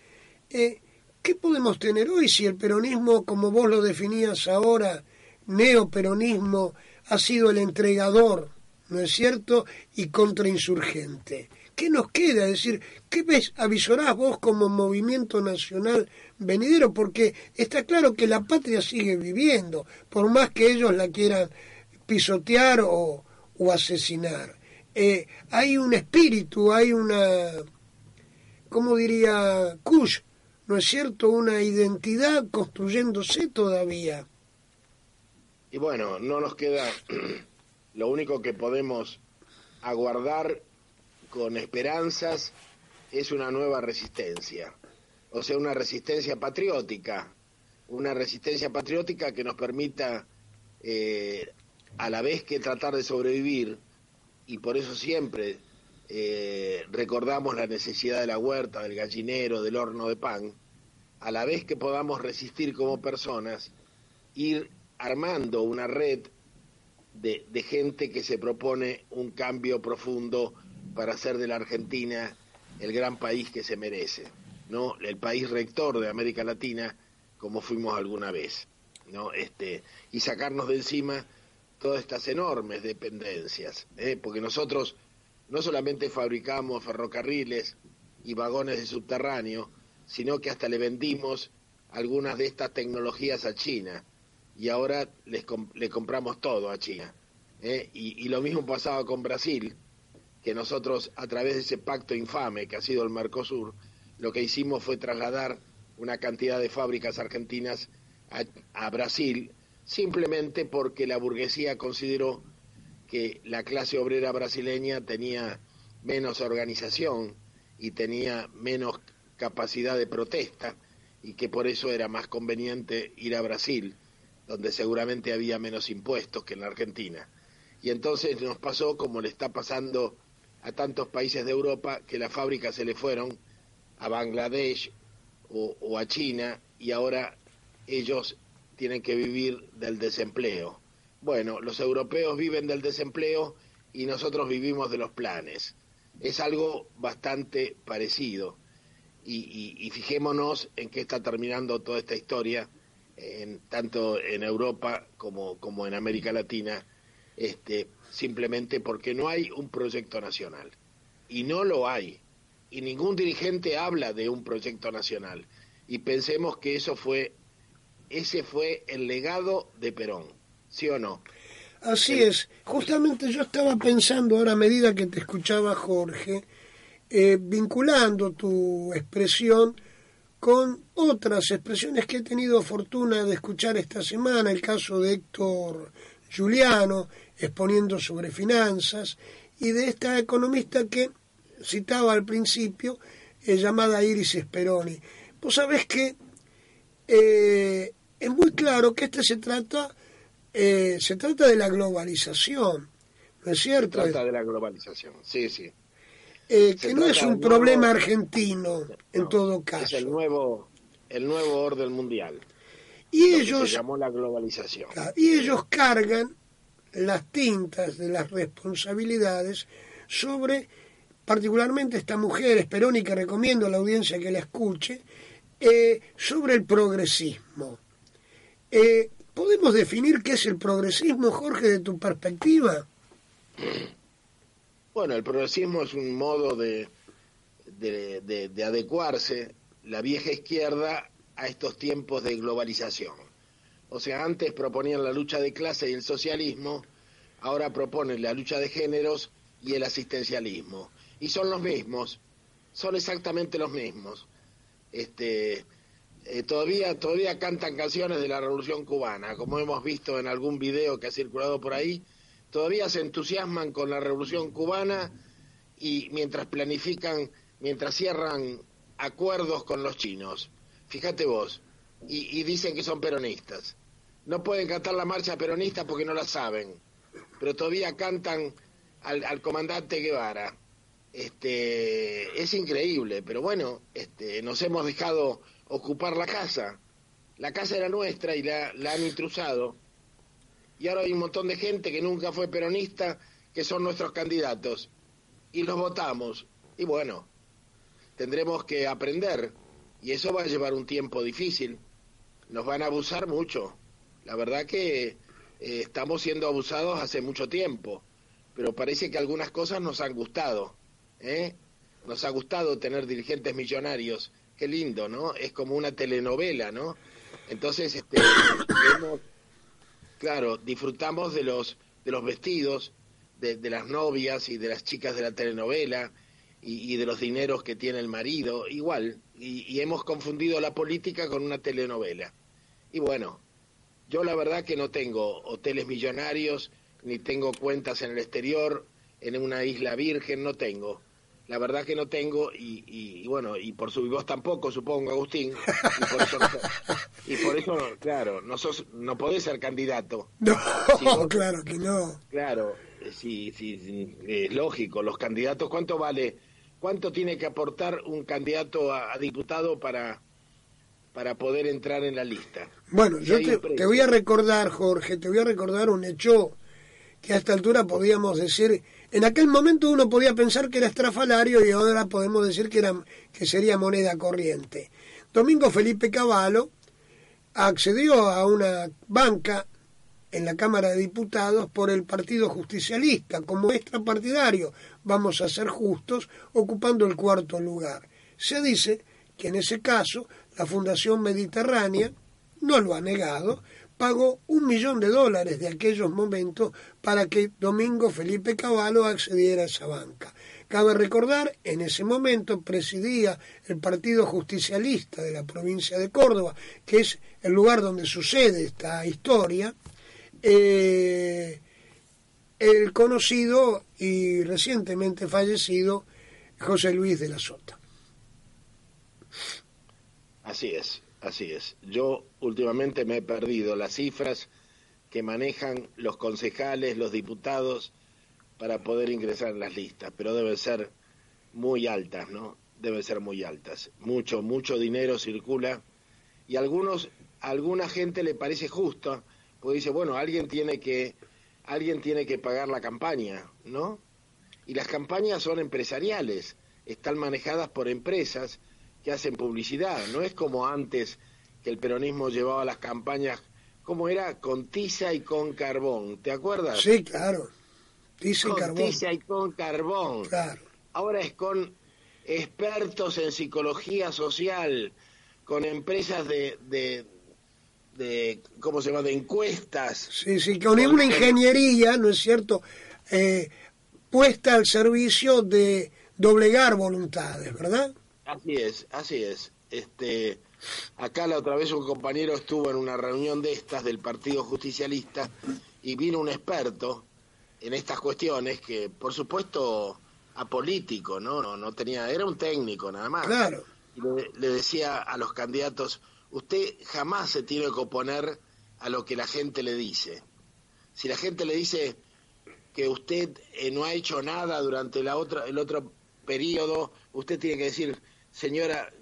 ¿Qué podemos tener hoy si el peronismo, como vos lo definías ahora, neoperonismo, ha sido el entregador, ¿no es cierto?, y contrainsurgente. ¿Qué nos queda? Es decir, ¿qué avisorás vos como movimiento nacional venidero? Porque está claro que la patria sigue viviendo, por más que ellos la quieran pisotear o asesinar. Hay un espíritu, hay una, ¿cómo diría Kush? ¿No es cierto? Una identidad construyéndose todavía. Y bueno, no nos queda, lo único que podemos aguardar con esperanzas es una nueva resistencia, o sea, una resistencia patriótica que nos permita a la vez que tratar de sobrevivir, y por eso siempre recordamos la necesidad de la huerta, del gallinero, del horno de pan, a la vez que podamos resistir como personas, ir armando una red de gente que se propone un cambio profundo para hacer de la Argentina el gran país que se merece, ¿no? El país rector de América Latina, como fuimos alguna vez, ¿no? Y sacarnos de encima todas estas enormes dependencias, porque nosotros no solamente fabricamos ferrocarriles y vagones de subterráneo, sino que hasta le vendimos algunas de estas tecnologías a China, y ahora le compramos todo a China. Y lo mismo pasaba con Brasil, que nosotros, a través de ese pacto infame que ha sido el Mercosur, lo que hicimos fue trasladar una cantidad de fábricas argentinas a Brasil, simplemente porque la burguesía consideró que la clase obrera brasileña tenía menos organización y tenía menos capacidad de protesta, y que por eso era más conveniente ir a Brasil, donde seguramente había menos impuestos que en la Argentina. Y entonces nos pasó como le está pasando a tantos países de Europa, que las fábricas se le fueron a Bangladesh o a China, y ahora ellos tienen que vivir del desempleo. Bueno, los europeos viven del desempleo y nosotros vivimos de los planes. Es algo bastante parecido. Y fijémonos en qué está terminando toda esta historia, tanto en Europa como en América Latina, simplemente porque no hay un proyecto nacional, y no lo hay, y ningún dirigente habla de un proyecto nacional, y pensemos que ese fue el legado de Perón, ¿sí o no? Así es, justamente yo estaba pensando ahora a medida que te escuchaba, Jorge, vinculando tu expresión con otras expresiones que he tenido fortuna de escuchar esta semana, el caso de Héctor Giuliano, exponiendo sobre finanzas, y de esta economista que citaba al principio, llamada Iris Speroni. Vos sabés que es muy claro que se trata de la globalización, ¿no es cierto? Se trata de la globalización, sí, sí. Que no es un problema argentino, en todo caso. Es el nuevo orden mundial. Y ellos, se llamó la globalización. Y ellos cargan las tintas de las responsabilidades sobre, particularmente esta mujer, Speroni, que recomiendo a la audiencia que la escuche, sobre el progresismo. ¿Podemos definir qué es el progresismo, Jorge, de tu perspectiva? Bueno, el progresismo es un modo de adecuarse la vieja izquierda a estos tiempos de globalización. O sea, antes proponían la lucha de clase y el socialismo, ahora proponen la lucha de géneros y el asistencialismo. Y son los mismos, son exactamente los mismos. Todavía cantan canciones de la Revolución Cubana, como hemos visto en algún video que ha circulado por ahí. Todavía se entusiasman con la Revolución Cubana, y mientras cierran acuerdos con los chinos, fíjate vos, y dicen que son peronistas. No pueden cantar la marcha peronista porque no la saben, pero todavía cantan al comandante Guevara. Es increíble, pero bueno, nos hemos dejado ocupar la casa. La casa era nuestra y la han intrusado. Y ahora hay un montón de gente que nunca fue peronista, que son nuestros candidatos, y los votamos. Y bueno, tendremos que aprender, y eso va a llevar un tiempo difícil. Nos van a abusar mucho. La verdad que estamos siendo abusados hace mucho tiempo, pero parece que algunas cosas nos han gustado, ¿eh? Nos ha gustado tener dirigentes millonarios, qué lindo, ¿no? Es como una telenovela, ¿no? Entonces, claro, disfrutamos de los vestidos de las novias y de las chicas de la telenovela y de los dineros que tiene el marido, igual, y hemos confundido la política con una telenovela. Y bueno, yo la verdad que no tengo hoteles millonarios, ni tengo cuentas en el exterior, en una isla virgen, no tengo. La verdad que no tengo, y bueno, y por su vos tampoco, supongo, Agustín, y por eso claro, no podés ser candidato. No, si vos, claro que no. Claro, sí, es lógico, los candidatos, ¿cuánto tiene que aportar un candidato a diputado para poder entrar en la lista? Bueno, yo te voy a recordar, Jorge, un hecho que a esta altura podíamos decir, en aquel momento uno podía pensar que era estrafalario y ahora podemos decir que sería moneda corriente. Domingo Felipe Cavallo accedió a una banca en la Cámara de Diputados por el Partido Justicialista, como extrapartidario, vamos a ser justos, ocupando el 4º lugar. Se dice que en ese caso la Fundación Mediterránea, no lo ha negado, pagó $1 millón de aquellos momentos para que Domingo Felipe Cavallo accediera a esa banca. Cabe recordar, en ese momento presidía el Partido Justicialista de la provincia de Córdoba, que es el lugar donde sucede esta historia, el conocido y recientemente fallecido José Luis de la Sota. Así es. Yo últimamente me he perdido las cifras que manejan los concejales, los diputados, para poder ingresar en las listas, pero deben ser muy altas, ¿no? Deben ser muy altas. Mucho dinero circula y a alguna gente le parece justo, porque dice, bueno, alguien tiene que pagar la campaña, ¿no? Y las campañas son empresariales, están manejadas por empresas que hacen publicidad, no es como antes que el peronismo llevaba las campañas, ¿cómo era? Con tiza y con carbón, ¿te acuerdas? Sí, claro, tiza y carbón. Tiza y con carbón. Claro. Ahora es con expertos en psicología social, con empresas de ¿cómo se llama?, de encuestas. Sí, con una ingeniería, ¿no es cierto?, puesta al servicio de doblegar voluntades, ¿verdad? Así es. Acá la otra vez un compañero estuvo en una reunión de estas del Partido Justicialista y vino un experto en estas cuestiones que, por supuesto, apolítico, no tenía, era un técnico nada más. Claro. Y le decía a los candidatos, usted jamás se tiene que oponer a lo que la gente le dice. Si la gente le dice que usted no ha hecho nada durante el otro periodo, usted tiene que decir, señora,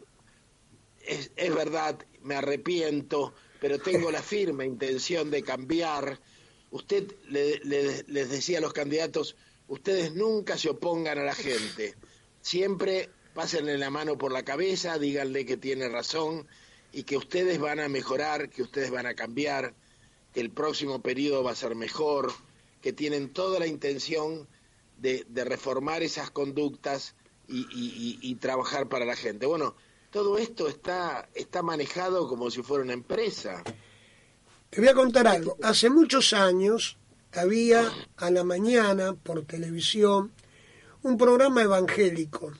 es verdad, me arrepiento, pero tengo la firme intención de cambiar. Usted les decía a los candidatos, ustedes nunca se opongan a la gente, siempre pásenle la mano por la cabeza, díganle que tiene razón y que ustedes van a mejorar, que ustedes van a cambiar, que el próximo periodo va a ser mejor, que tienen toda la intención de reformar esas conductas y trabajar para la gente. Bueno, todo esto está manejado como si fuera una empresa. Te voy a contar algo. Hace muchos años había a la mañana por televisión un programa evangélico.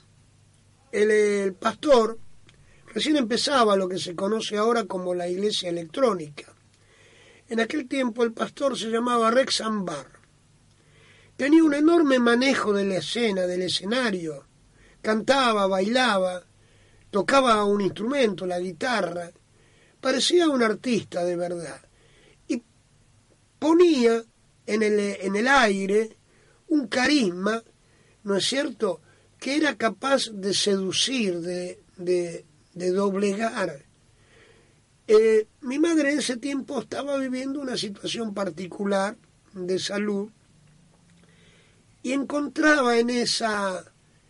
El pastor recién empezaba lo que se conoce ahora como la iglesia electrónica. En aquel tiempo el pastor se llamaba Rex Ambar. Tenía un enorme manejo de la escena, del escenario. Cantaba, bailaba, tocaba un instrumento, la guitarra. Parecía un artista de verdad. Y ponía en el aire un carisma, ¿no es cierto?, que era capaz de seducir, de doblegar. Mi madre en ese tiempo estaba viviendo una situación particular de salud y encontraba en esa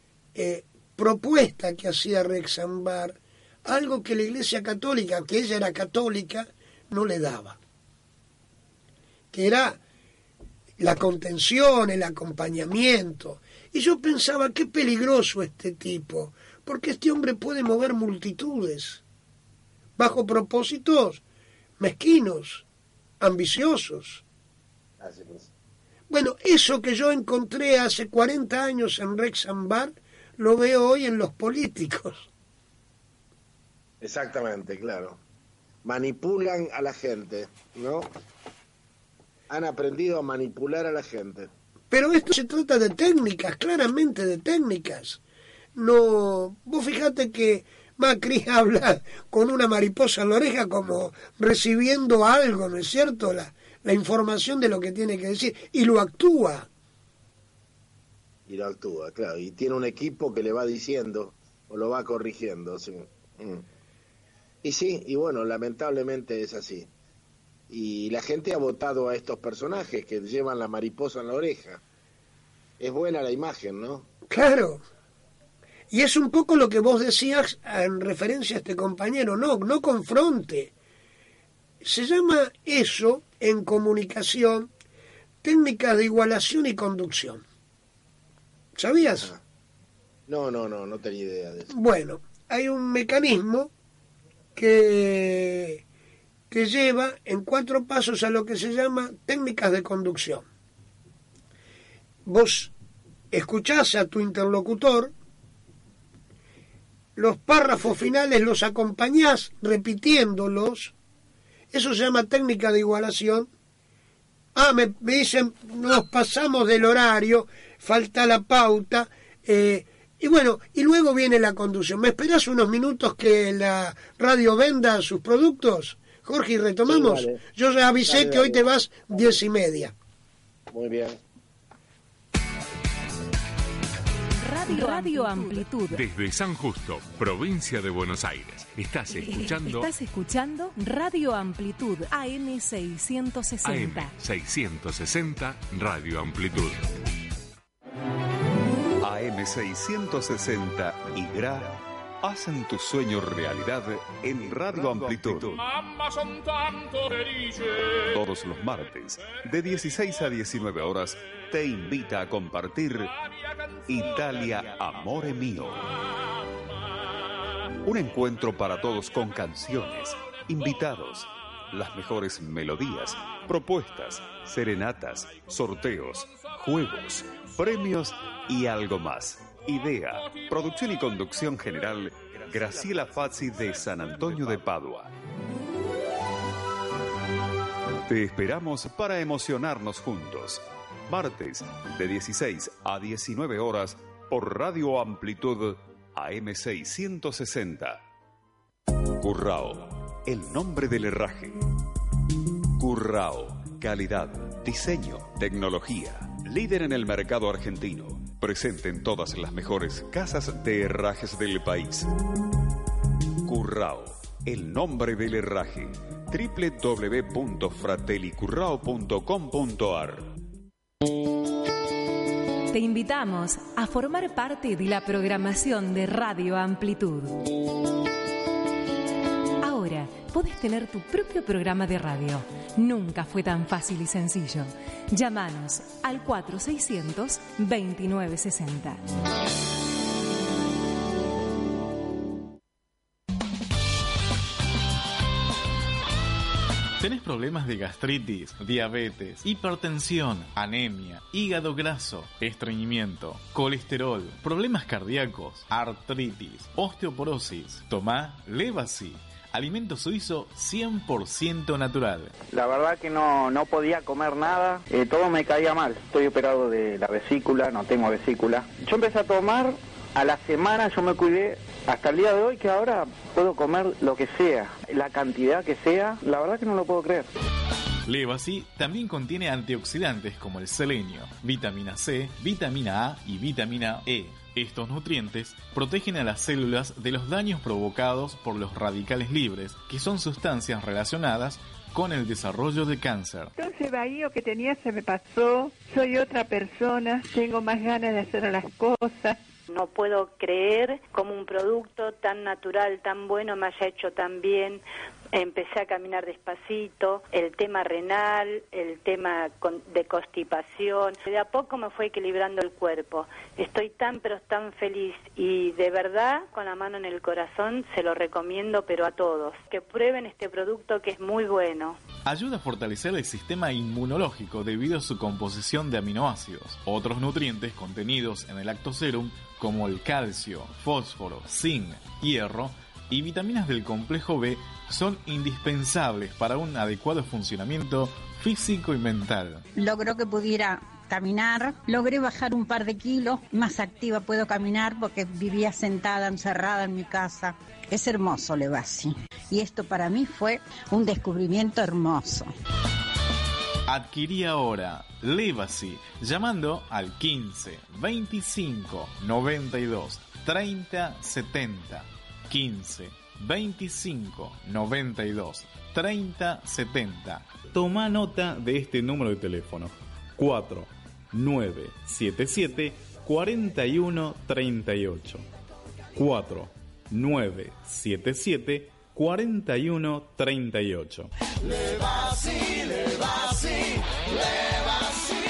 propuesta que hacía Rex Ambar algo que la Iglesia Católica, que ella era católica, no le daba. que era la contención, el acompañamiento. Y yo pensaba, qué peligroso este tipo, porque este hombre puede mover multitudes bajo propósitos mezquinos, ambiciosos. Bueno, eso que yo encontré hace 40 años en Rex and Bar, lo veo hoy en los políticos. Exactamente, claro. Manipulan a la gente, ¿no? Han aprendido a manipular a la gente. Pero esto se trata de técnicas, claramente de técnicas. No, vos fíjate que Macri habla con una mariposa en la oreja como recibiendo algo, ¿no es cierto? La información de lo que tiene que decir, y lo actúa. Y lo actúa, claro, y tiene un equipo que le va diciendo o lo va corrigiendo, sí. Y sí, y bueno, lamentablemente es así. Y la gente ha votado a estos personajes que llevan la mariposa en la oreja. Es buena la imagen, ¿no? Claro. Y es un poco lo que vos decías en referencia a este compañero. No confronte. Se llama eso, en comunicación, técnicas de igualación y conducción. ¿Sabías? No tenía idea de eso. Bueno, hay un mecanismo que lleva en 4 pasos a lo que se llama técnicas de conducción. Vos escuchás a tu interlocutor, los párrafos finales los acompañás repitiéndolos, eso se llama técnica de igualación. Me dicen, nos pasamos del horario, falta la pauta, y bueno, y luego viene la conducción. ¿Me esperás unos minutos que la radio venda sus productos, Jorge, y retomamos? Sí, vale. Yo ya avisé que hoy te vas 10:30. Muy bien. Radio Amplitud. Desde San Justo, provincia de Buenos Aires. Estás escuchando Radio Amplitud, AM 660. AM 660, Radio Amplitud. AM 660 y GRA hacen tu sueño realidad en Radio Amplitud. Mamma, son tanto felice. Todos los martes, de 16 a 19 horas, te invita a compartir Italia, Amore Mio. Un encuentro para todos con canciones, invitados, las mejores melodías, propuestas, serenatas, sorteos, juegos, premios y algo más. Idea, producción y conducción general, Graciela Fazzi de San Antonio de Padua. Te esperamos para emocionarnos juntos. Martes, de 16 a 19 horas, por Radio Amplitud, AM 660. Currao, el nombre del herraje. Currao, calidad, diseño, tecnología. Líder en el mercado argentino. Presente en todas las mejores casas de herrajes del país. Currao, el nombre del herraje. www.fratellicurrao.com.ar. Te invitamos a formar parte de la programación de Radio Amplitud. Ahora podés tener tu propio programa de radio. Nunca fue tan fácil y sencillo. Llámanos al 4600-2960. ¿Tenés problemas de gastritis, diabetes, hipertensión, anemia, hígado graso, estreñimiento, colesterol, problemas cardíacos, artritis, osteoporosis? Tomá Levacy, alimento suizo 100% natural. La verdad que no podía comer nada, todo me caía mal. Estoy operado de la vesícula, no tengo vesícula. Yo empecé a tomar, a la semana yo me cuidé, hasta el día de hoy que ahora puedo comer lo que sea, la cantidad que sea, la verdad que no lo puedo creer. Levacy también contiene antioxidantes como el selenio, vitamina C, vitamina A y vitamina E. Estos nutrientes protegen a las células de los daños provocados por los radicales libres, que son sustancias relacionadas con el desarrollo de cáncer. Entonces, vacío que tenía se me pasó, soy otra persona, tengo más ganas de hacer las cosas. No puedo creer cómo un producto tan natural, tan bueno, me haya hecho tan bien. empecé a caminar despacito, el tema renal, el tema de constipación, de a poco me fue equilibrando el cuerpo. Estoy tan pero tan feliz y de verdad, con la mano en el corazón, se lo recomiendo pero a todos, que prueben este producto que es muy bueno. Ayuda a fortalecer el sistema inmunológico debido a su composición de aminoácidos. Otros nutrientes contenidos en el Lactoserum, como el calcio, fósforo, zinc, hierro y vitaminas del complejo B, son indispensables para un adecuado funcionamiento físico y mental. Logró que pudiera caminar, logré bajar un par de kilos, más activa puedo caminar porque vivía sentada, encerrada en mi casa. Es hermoso Levasi, y esto para mí fue un descubrimiento hermoso. Adquirí ahora Levasi llamando al 15 25 92 30 70. 15 25 92 30 70. Toma nota de este número de teléfono: 4977 41 38. 4977 41 38. Levasi, Levasi, Levasi.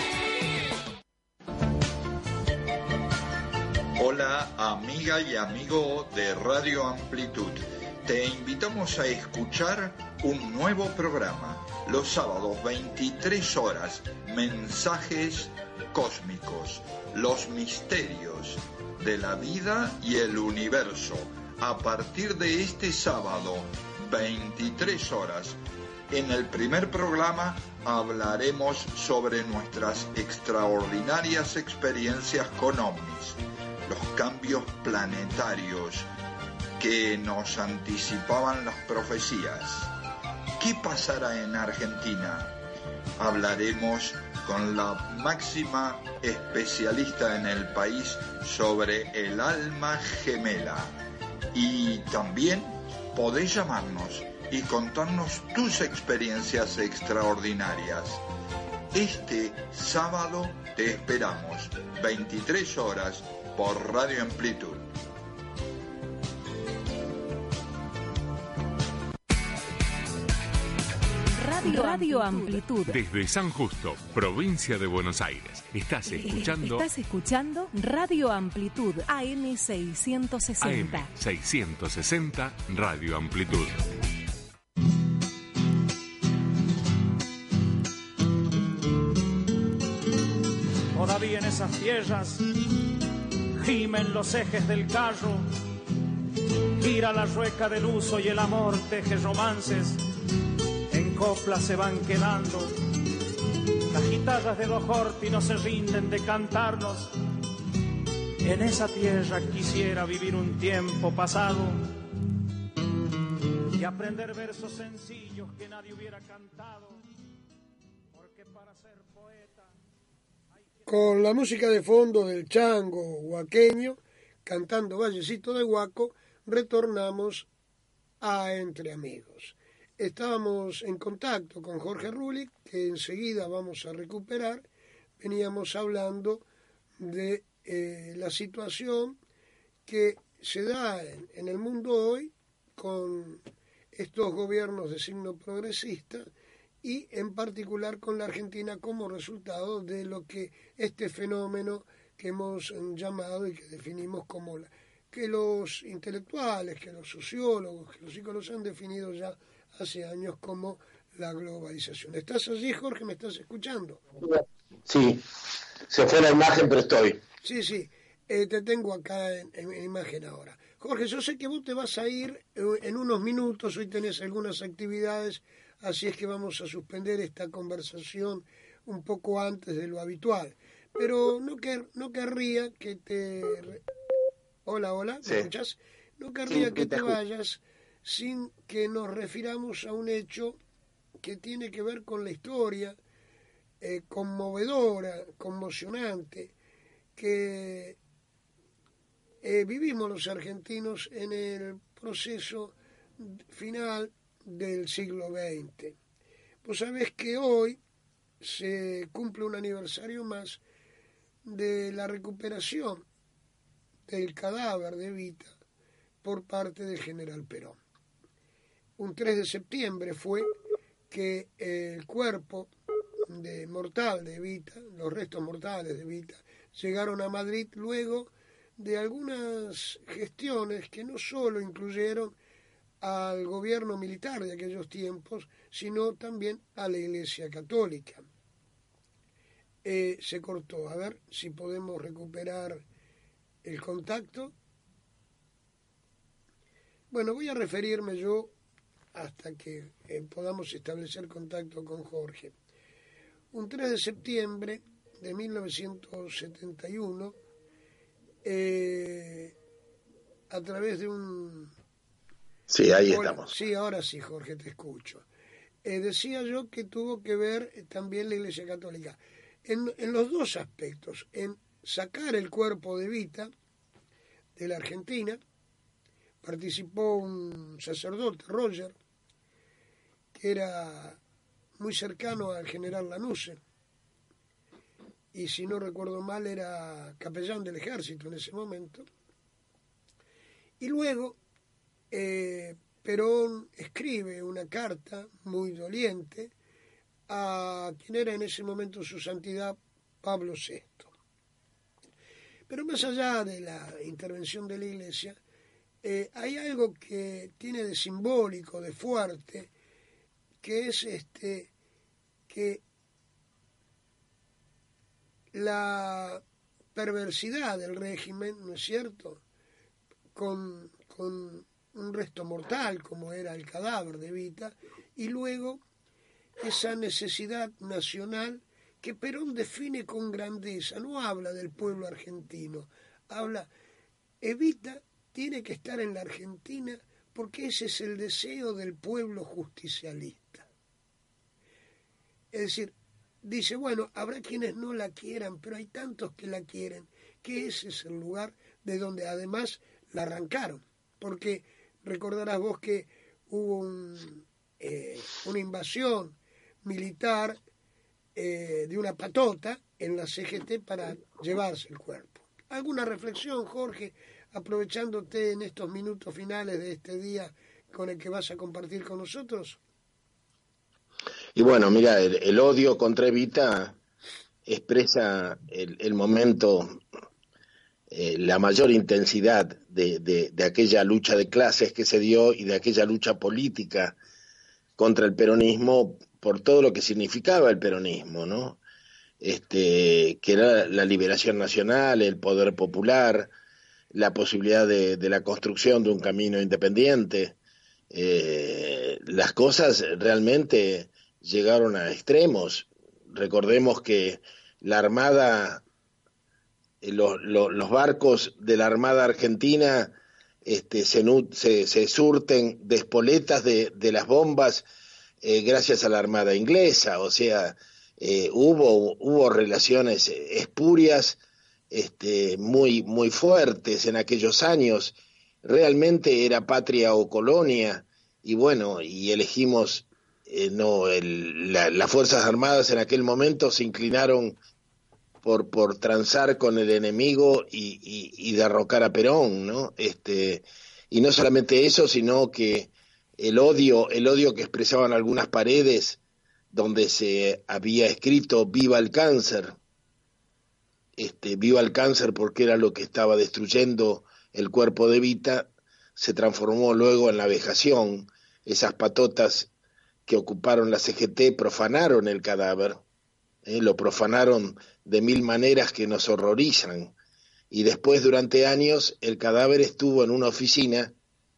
Hola, amiga y amigo de Radio Amplitud. Te invitamos a escuchar un nuevo programa los sábados 23 horas, Mensajes Cósmicos, los misterios de la vida y el universo. A partir de este sábado, 23 horas, en el primer programa hablaremos sobre nuestras extraordinarias experiencias con ovnis, los cambios planetarios que nos anticipaban las profecías. ¿Qué pasará en Argentina? Hablaremos con la máxima especialista en el país sobre el alma gemela. Y también podés llamarnos y contarnos tus experiencias extraordinarias. Este sábado te esperamos, 23 horas, por Radio Amplitud. Radio Amplitud. Desde San Justo, provincia de Buenos Aires. Estás escuchando Radio Amplitud, AM 660. AM 660, Radio Amplitud. Todavía en esas tierras gimen los ejes del carro, gira la rueca del uso y el amor teje romances. En coplas se van quedando, las guitarras de Dos Horti no se rinden de cantarnos. En esa tierra quisiera vivir un tiempo pasado y aprender versos sencillos que nadie hubiera cantado, porque para ser poeta hay que... Con la música de fondo del chango huaqueño, cantando Vallecito de Huaco, retornamos a Entre Amigos. Estábamos en contacto con Jorge Rulik, que enseguida vamos a recuperar. Veníamos hablando de la situación que se da en el mundo hoy con estos gobiernos de signo progresista y en particular con la Argentina como resultado de lo que este fenómeno que hemos llamado y que definimos como que los intelectuales, que los sociólogos, que los psicólogos han definido ya hace años como la globalización. ¿Estás allí, Jorge? ¿Me estás escuchando? Sí, se fue la imagen, pero estoy. Sí, te tengo acá en imagen ahora. Jorge, yo sé que vos te vas a ir en unos minutos, hoy tenés algunas actividades, así es que vamos a suspender esta conversación un poco antes de lo habitual. Pero no querría que te... Hola, ¿me escuchás? No querría que te vayas sin que nos refiramos a un hecho que tiene que ver con la historia conmovedora, conmocionante, que vivimos los argentinos en el proceso final del siglo XX. Vos sabés que hoy se cumple un aniversario más de la recuperación del cadáver de Evita por parte del general Perón. un 3 de septiembre fue que el cuerpo mortal de Evita, los restos mortales de Evita, llegaron a Madrid luego de algunas gestiones que no solo incluyeron al gobierno militar de aquellos tiempos, sino también a la Iglesia Católica. Se cortó. A ver si podemos recuperar el contacto. Bueno, voy a referirme yo hasta que podamos establecer contacto con Jorge. Un 3 de septiembre de 1971, a través de un... Sí, ahí estamos. Sí, ahora sí, Jorge, te escucho. Decía yo que tuvo que ver también la Iglesia Católica en los dos aspectos, en sacar el cuerpo de Evita de la Argentina. Participó un sacerdote, Roger, que era muy cercano al general Lanusse, y si no recuerdo mal era capellán del ejército en ese momento. Y luego Perón escribe una carta muy doliente a quien era en ese momento su santidad Pablo VI. Pero más allá de la intervención de la Iglesia, hay algo que tiene de simbólico, de fuerte, que es que la perversidad del régimen, ¿no es cierto?, con un resto mortal como era el cadáver de Evita, y luego esa necesidad nacional que Perón define con grandeza. No habla del pueblo argentino, habla, Evita tiene que estar en la Argentina porque ese es el deseo del pueblo justicialista. Es decir, dice, bueno, habrá quienes no la quieran, pero hay tantos que la quieren, que ese es el lugar de donde además la arrancaron. Porque recordarás vos que hubo una invasión militar de una patota en la CGT para llevarse el cuerpo. ¿Alguna reflexión, Jorge, aprovechándote en estos minutos finales de este día con el que vas a compartir con nosotros? Y bueno, mira, el odio contra Evita expresa el momento, la mayor intensidad de aquella lucha de clases que se dio y de aquella lucha política contra el peronismo por todo lo que significaba el peronismo, ¿no? Que era la liberación nacional, el poder popular, la posibilidad de la construcción de un camino independiente. Las cosas realmente llegaron a extremos. Recordemos que la Armada, los barcos de la Armada Argentina se surten de espoletas de las bombas gracias a la Armada inglesa. O sea, hubo relaciones espurias muy, muy fuertes en aquellos años. Realmente era patria o colonia, y bueno, y elegimos, las Fuerzas Armadas en aquel momento se inclinaron por transar con el enemigo y derrocar a Perón, ¿no? Y no solamente eso, sino que el odio que expresaban algunas paredes donde se había escrito "Viva el cáncer", viva el cáncer, porque era lo que estaba destruyendo el cuerpo de Evita, se transformó luego en la vejación. Esas patotas que ocuparon la CGT profanaron el cadáver, lo profanaron de mil maneras que nos horrorizan, y después, durante años, el cadáver estuvo en una oficina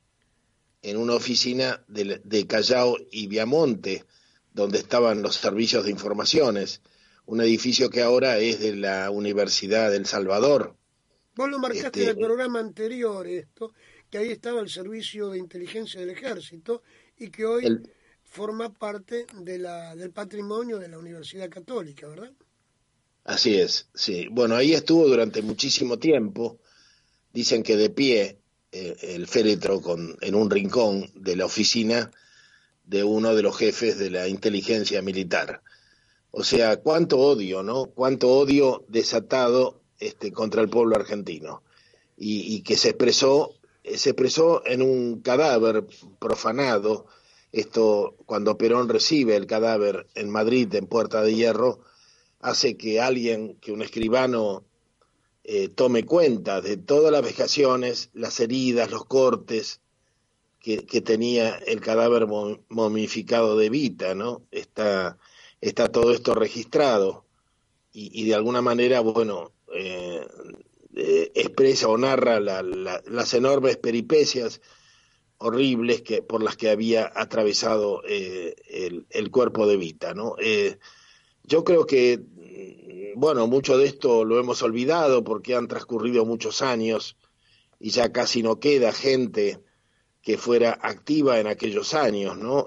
de Callao y Viamonte, donde estaban los servicios de informaciones, un edificio que ahora es de la Universidad del Salvador. Vos lo marcaste en el programa anterior, que ahí estaba el servicio de inteligencia del ejército y que hoy forma parte del patrimonio de la Universidad Católica, ¿verdad? Así es, sí. Bueno, ahí estuvo durante muchísimo tiempo. Dicen que de pie el féretro en un rincón de la oficina de uno de los jefes de la inteligencia militar. O sea, cuánto odio, ¿no? Cuánto odio desatado contra el pueblo argentino. Y que se expresó en un cadáver profanado, Esto, cuando Perón recibe el cadáver en Madrid, en Puerta de Hierro, hace que un escribano, tome cuenta de todas las vejaciones, las heridas, los cortes que tenía el cadáver momificado de Evita, ¿no? Está todo esto registrado y de alguna manera, bueno, expresa o narra las enormes peripecias horribles por las que había atravesado el cuerpo de Evita, ¿no? Yo creo que, bueno, mucho de esto lo hemos olvidado porque han transcurrido muchos años y ya casi no queda gente que fuera activa en aquellos años, ¿no?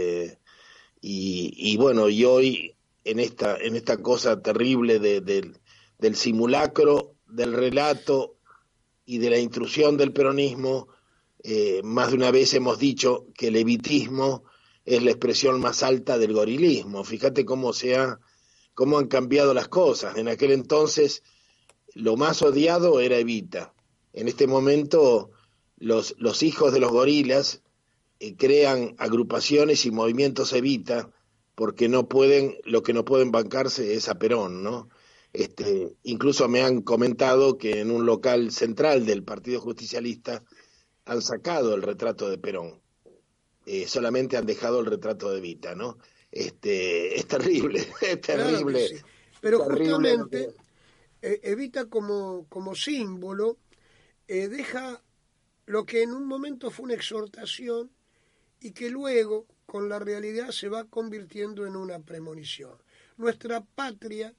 Y bueno, y hoy en esta cosa terrible del simulacro, del relato y de la intrusión del peronismo, más de una vez hemos dicho que el evitismo es la expresión más alta del gorilismo. Fíjate cómo han cambiado las cosas. En aquel entonces lo más odiado era Evita. En este momento los hijos de los gorilas crean agrupaciones y movimientos Evita porque lo que no pueden bancarse es a Perón, ¿no? Incluso me han comentado que en un local central del Partido Justicialista han sacado el retrato de Perón. Solamente han dejado el retrato de Evita, ¿no? Es terrible, es terrible. Claro que sí. Pero terrible justamente Evita como símbolo deja lo que en un momento fue una exhortación y que luego con la realidad se va convirtiendo en una premonición. Nuestra patria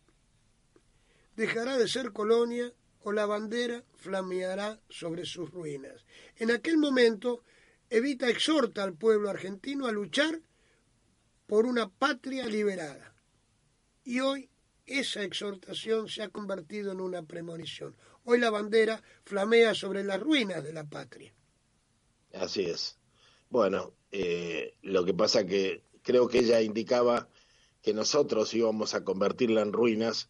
dejará de ser colonia o la bandera flameará sobre sus ruinas. En aquel momento, Evita exhorta al pueblo argentino a luchar por una patria liberada. Y hoy esa exhortación se ha convertido en una premonición. Hoy la bandera flamea sobre las ruinas de la patria. Así es. Bueno, lo que pasa que creo que ella indicaba que nosotros íbamos a convertirla en ruinas,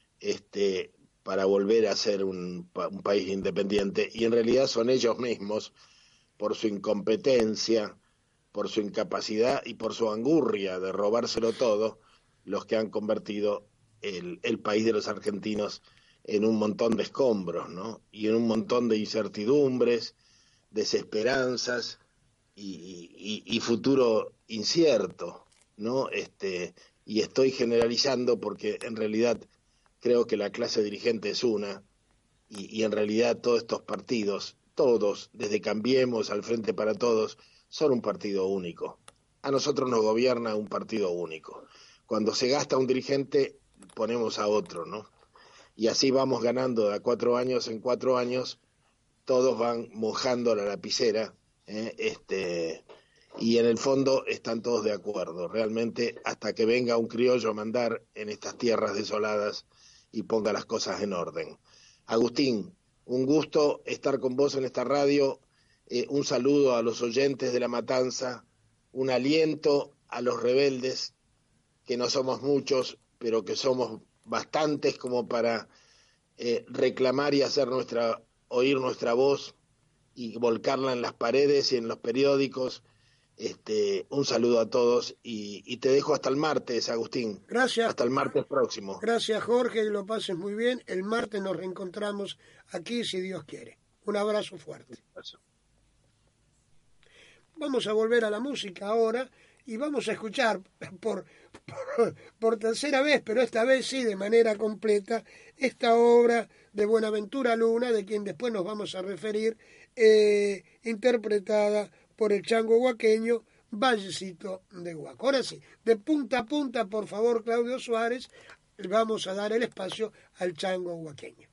para volver a ser un país independiente, y en realidad son ellos mismos, por su incompetencia, por su incapacidad y por su angurria de robárselo todo, los que han convertido el país de los argentinos en un montón de escombros, ¿no? Y en un montón de incertidumbres, desesperanzas y futuro incierto, ¿no? Y estoy generalizando porque en realidad creo que la clase dirigente es una, y en realidad todos estos partidos, todos, desde Cambiemos al Frente para Todos, son un partido único. A nosotros nos gobierna un partido único. Cuando se gasta un dirigente, ponemos a otro, ¿no? Y así vamos ganando de 4 años en 4 años, todos van mojando la lapicera, y en el fondo están todos de acuerdo, realmente, hasta que venga un criollo a mandar en estas tierras desoladas y ponga las cosas en orden. Agustín, un gusto estar con vos en esta radio, un saludo a los oyentes de La Matanza, un aliento a los rebeldes, que no somos muchos, pero que somos bastantes como para reclamar y oír nuestra voz y volcarla en las paredes y en los periódicos. Un saludo a todos y te dejo hasta el martes, Agustín. Gracias. Hasta el martes próximo. Gracias, Jorge, que lo pases muy bien. El martes nos reencontramos aquí, si Dios quiere. Un abrazo fuerte. Vamos a volver a la música ahora y vamos a escuchar por tercera vez, pero esta vez sí de manera completa, esta obra de Buenaventura Luna, de quien después nos vamos a referir, interpretada por el chango huaqueño, Vallecito de Huaco. Ahora sí, de punta a punta, por favor, Claudio Suárez, vamos a dar el espacio al chango huaqueño.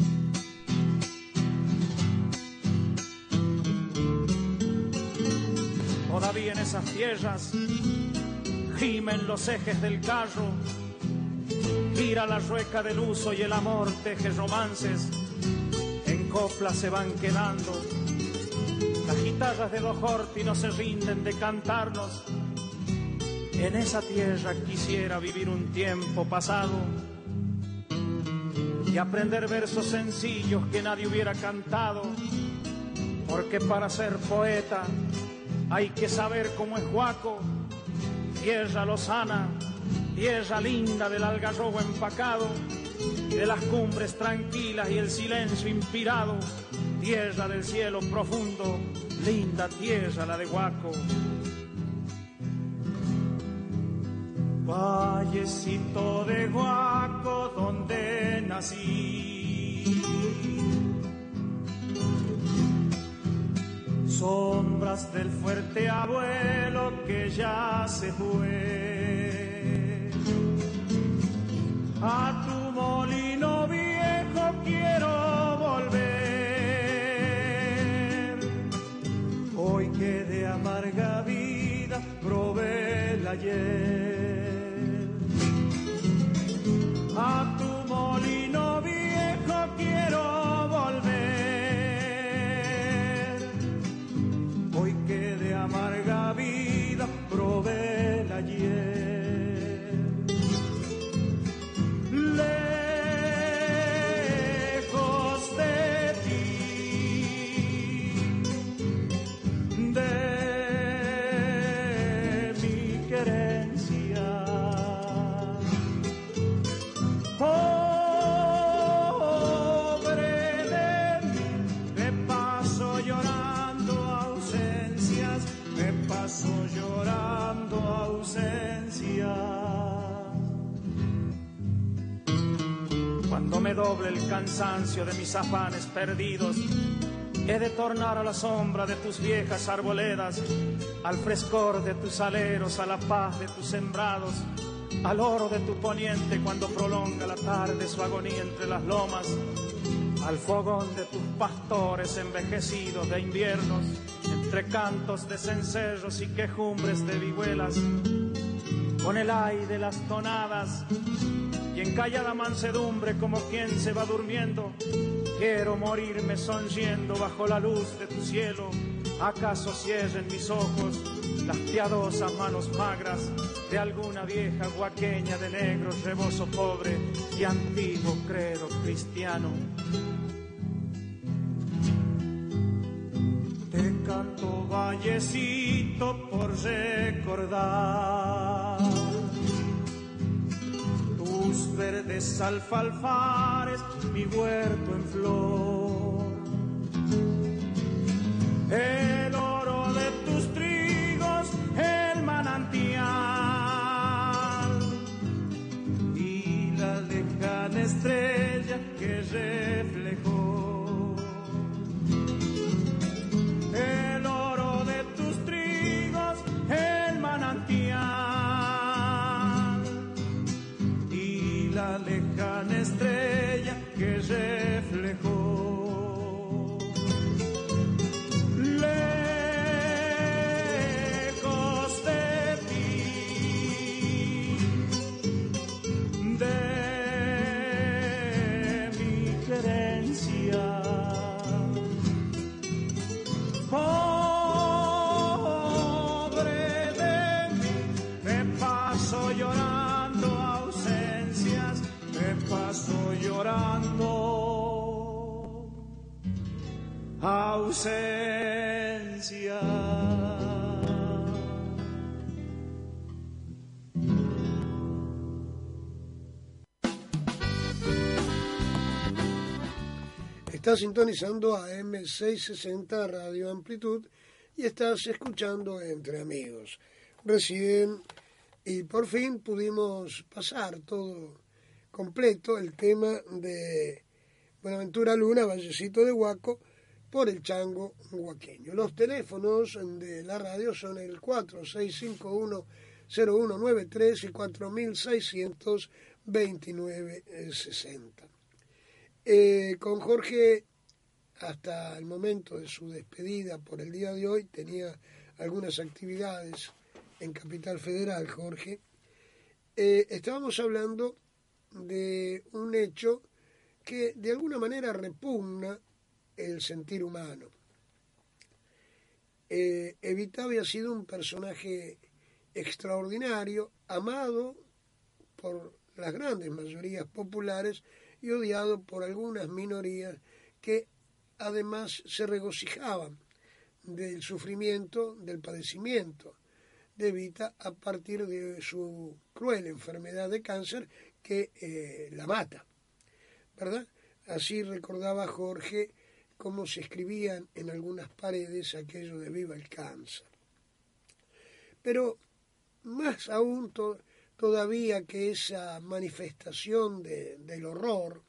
Todavía en esas tierras gimen los ejes del carro, gira la rueca del uso y el amor teje romances, en coplas se van quedando. Las guitarras de los Horti no se rinden de cantarnos. En esa tierra quisiera vivir un tiempo pasado y aprender versos sencillos que nadie hubiera cantado, porque para ser poeta Hay que saber cómo es Huaco, tierra lozana, tierra linda del algarrobo empacado, de las cumbres tranquilas y el silencio inspirado, tierra del cielo profundo, linda tierra la de Huaco. Vallecito de Huaco donde nací, sombras del fuerte abuelo que ya se fue. A tu molino viejo quiero volver, hoy que de amarga vida probé el ayer. A tu molino viejo quiero volver, hoy que de amarga vida probé el ayer. Lejos de ti, de mi querencia, pobre de mí, me paso llorando ausencias, me paso llorando ausencias. Cuando me doble el cansancio de mis afanes perdidos, he de tornar a la sombra de tus viejas arboledas, al frescor de tus aleros, a la paz de tus sembrados, al oro de tu poniente cuando prolonga la tarde su agonía entre las lomas, al fogón de tus pastores envejecidos de inviernos, entre cantos de cencerros y quejumbres de vihuelas, con el aire de las tonadas y en callada mansedumbre como quien se va durmiendo, quiero morirme sonriendo bajo la luz de tu cielo. ¿Acaso cierren mis ojos las piadosas manos magras de alguna vieja huaqueña de negro rebozo pobre y antiguo credo cristiano? Te canto vallecito por recordar tus verdes alfalfares, mi huerto en flor, el oro de tus trigos, el manantial y la lejana estrella que reflejó. El oro de tus trigos, el manantial y la lejana estrella que reflejó. Lejos de ti, de mi querencia, pobre de mí, me paso llorando ausencias, me paso llorando ausencias. Estás sintonizando a AM660 Radio Amplitud y estás escuchando Entre Amigos. Recién y por fin pudimos pasar todo completo el tema de Buenaventura Luna, Vallecito de Huaco, por el chango huaqueño. Los teléfonos de la radio son el 4651-0193 y 4629-60. Con Jorge, hasta el momento de su despedida por el día de hoy, tenía algunas actividades en Capital Federal, Jorge. Estábamos hablando de un hecho que de alguna manera repugna el sentir humano. Evita había sido un personaje extraordinario, amado por las grandes mayorías populares y odiado por algunas minorías que además se regocijaban del sufrimiento, del padecimiento de Evita a partir de su cruel enfermedad de cáncer que la mata, ¿verdad? Así recordaba Jorge cómo se escribían en algunas paredes aquello de viva el cáncer. Pero más aún todavía que esa manifestación del horror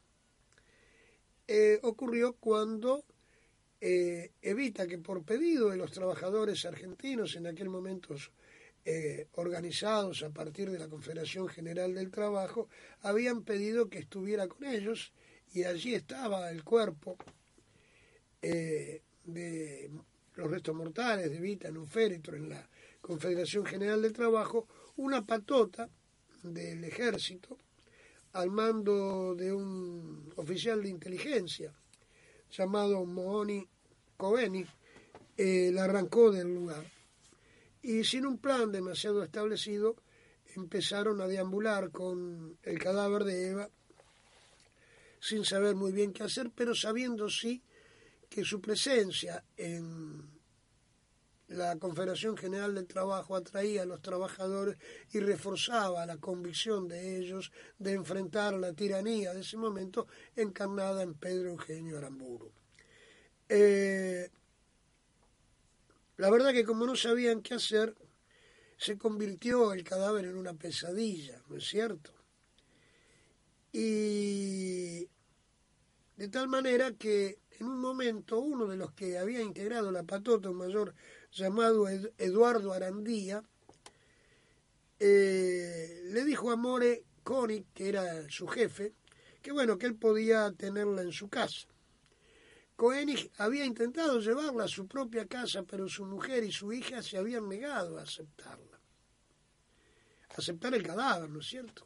ocurrió cuando Evita, que por pedido de los trabajadores argentinos en aquel momento organizados a partir de la Confederación General del Trabajo, habían pedido que estuviera con ellos, y allí estaba el cuerpo de los restos mortales de Evita en un féretro en la Confederación General del Trabajo, una patota del ejército al mando de un oficial de inteligencia llamado Mooni Koveni, la arrancó del lugar. Y sin un plan demasiado establecido, empezaron a deambular con el cadáver de Eva, sin saber muy bien qué hacer, pero sabiendo sí que su presencia en la Confederación General del Trabajo atraía a los trabajadores y reforzaba la convicción de ellos de enfrentar la tiranía de ese momento encarnada en Pedro Eugenio Aramburu. La verdad que como no sabían qué hacer, se convirtió el cadáver en una pesadilla, ¿no es cierto? Y de tal manera que en un momento uno de los que había integrado la patota, un mayor llamado Eduardo Arandía, le dijo a More Koenig, que era su jefe, que bueno, que él podía tenerla en su casa. Koenig había intentado llevarla a su propia casa, pero su mujer y su hija se habían negado a aceptarla. Aceptar el cadáver, ¿no es cierto?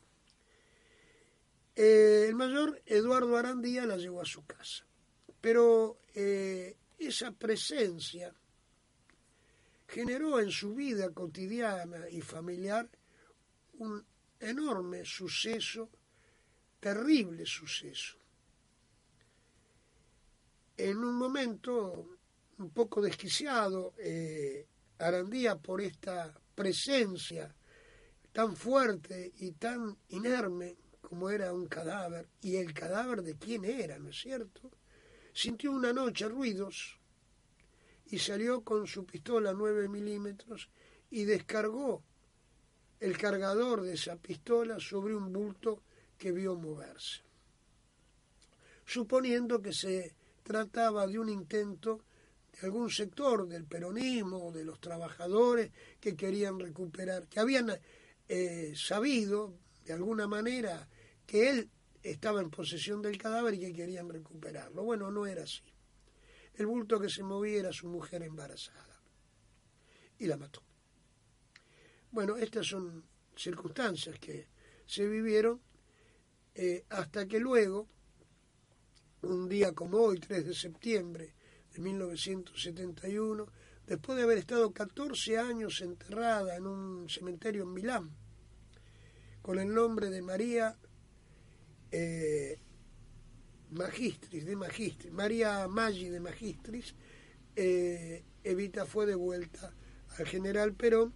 El mayor Eduardo Arandía la llevó a su casa. Pero esa presencia generó en su vida cotidiana y familiar un enorme suceso, terrible suceso. En un momento un poco desquiciado, Arandía, por esta presencia tan fuerte y tan inerme como era un cadáver, y el cadáver de quién era, ¿no es cierto?, sintió una noche ruidos y salió con su pistola 9 milímetros y descargó el cargador de esa pistola sobre un bulto que vio moverse, suponiendo que se trataba de un intento de algún sector del peronismo o de los trabajadores que querían recuperar, que habían sabido de alguna manera que él estaba en posesión del cadáver y que querían recuperarlo. Bueno, no era así. El bulto que se movía era su mujer embarazada y la mató. Bueno, estas son circunstancias que se vivieron hasta que luego, un día como hoy, 3 de septiembre de 1971, después de haber estado 14 años enterrada en un cementerio en Milán, con el nombre de María María Maggi de Magistris, Evita fue devuelta al general Perón,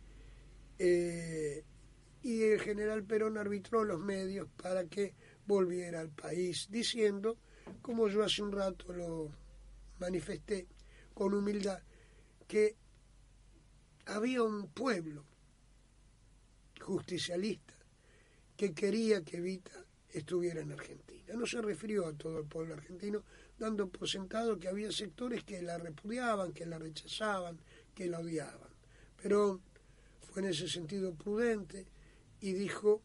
y el general Perón arbitró los medios para que volviera al país, diciendo, como yo hace un rato lo manifesté con humildad, que había un pueblo justicialista que quería que Evita estuviera en Argentina. No se refirió a todo el pueblo argentino, dando por sentado que había sectores que la repudiaban, que la rechazaban, que la odiaban. Pero fue en ese sentido prudente y dijo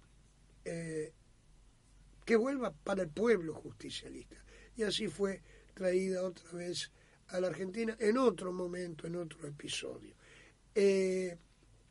que vuelva para el pueblo justicialista. Y así fue traída otra vez a la Argentina en otro momento, en otro episodio. En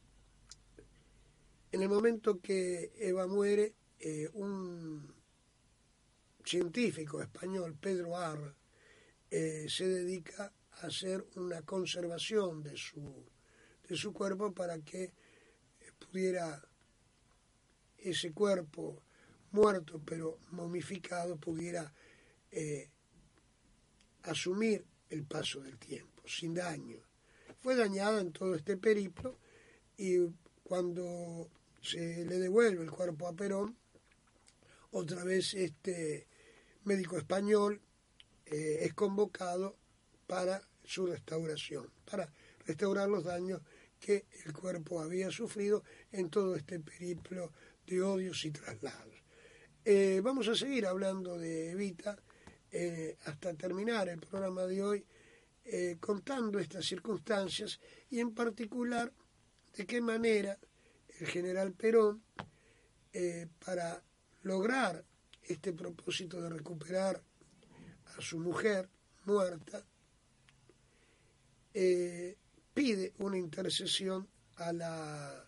el momento que Eva muere, un científico español, Pedro Arr, se dedica a hacer una conservación de su cuerpo para que pudiera ese cuerpo muerto pero momificado pudiera asumir el paso del tiempo sin daño fue dañada en todo este periplo, y cuando se le devuelve el cuerpo a Perón, otra vez este médico español es convocado para su restauración, para restaurar los daños que el cuerpo había sufrido en todo este periplo de odios y traslados. Vamos a seguir hablando de Evita hasta terminar el programa de hoy, contando estas circunstancias y en particular de qué manera el general Perón, para lograr este propósito de recuperar a su mujer muerta, pide una intercesión a la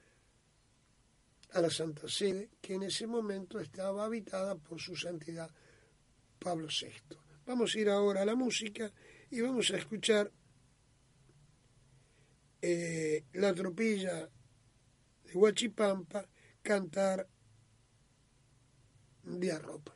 Santa Sede, que en ese momento estaba habitada por su santidad Pablo VI. Vamos a ir ahora a la música y vamos a escuchar La Tropilla de Huachipampa cantar de arropa.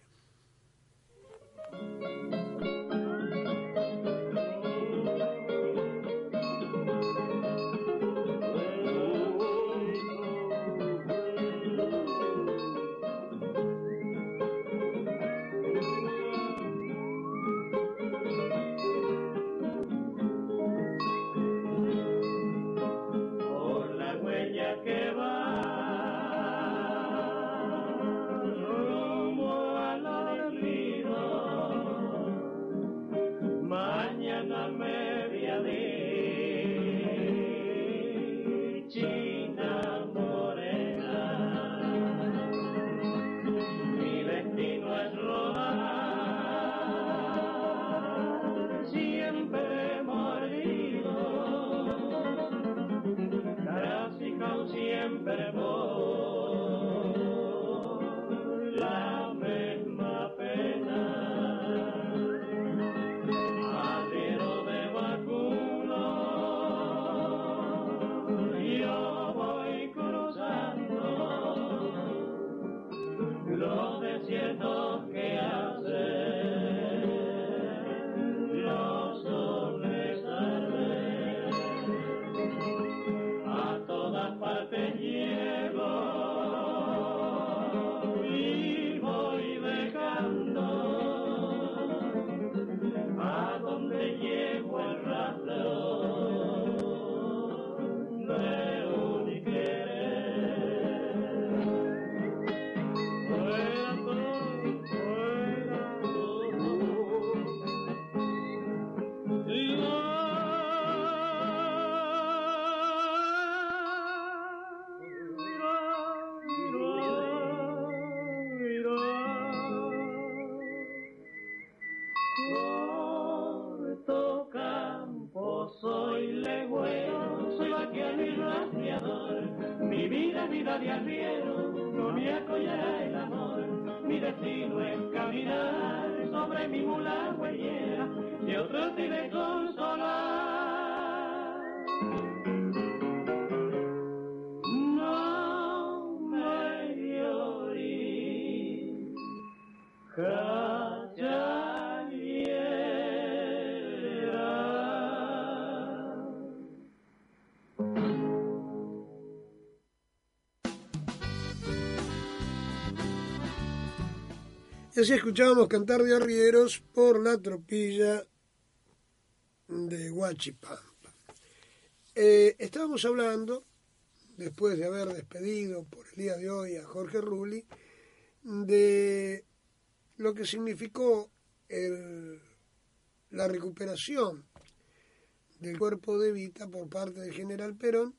Vida de arriero, no me acollará el amor. Mi destino es caminar sobre mi mula huellera, y otro te de consolar. No me llores, Y así escuchábamos cantar de arrieros por La Tropilla de Huachipampa. Estábamos hablando, después de haber despedido por el día de hoy a Jorge Rulli, de lo que significó la recuperación del cuerpo de Evita por parte del general Perón,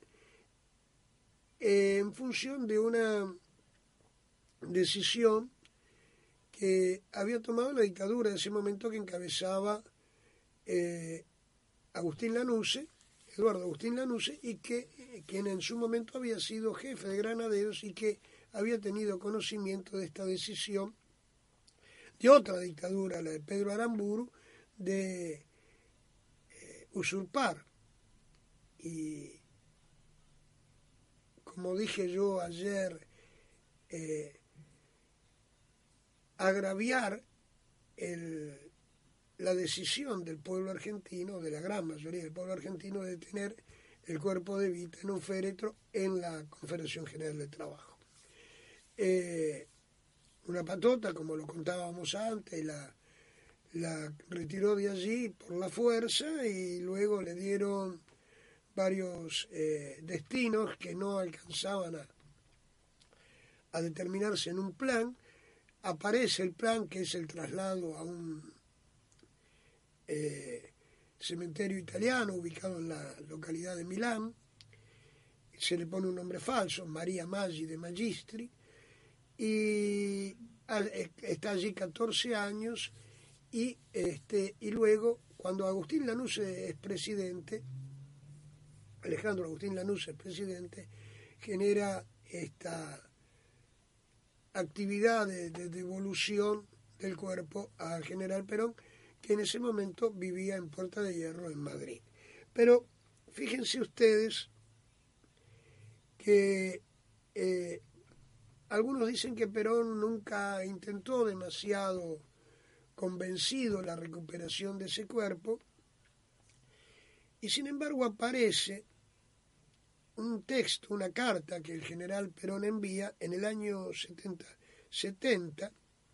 en función de una decisión que había tomado la dictadura en ese momento, que encabezaba Eduardo Agustín Lanusse, y quien en su momento había sido jefe de granaderos y que había tenido conocimiento de esta decisión de otra dictadura, la de Pedro Aramburu, de usurpar y, como dije yo ayer, agraviar la decisión del pueblo argentino, de la gran mayoría del pueblo argentino, de tener el cuerpo de Evita en un féretro en la Confederación General del Trabajo. Una patota, como lo contábamos antes, la retiró de allí por la fuerza y luego le dieron varios destinos que no alcanzaban a determinarse en un plan. Aparece el plan, que es el traslado a un cementerio italiano ubicado en la localidad de Milán. Se le pone un nombre falso, María Maggi de Magistri, y está allí 14 años y luego, cuando Agustín Lanusse es presidente, Alejandro Agustín Lanusse es presidente, genera esta actividad de devolución del cuerpo al general Perón, que en ese momento vivía en Puerta de Hierro, en Madrid. Pero fíjense ustedes que algunos dicen que Perón nunca intentó demasiado convencido la recuperación de ese cuerpo, y sin embargo aparece un texto, una carta que el general Perón envía en el año 70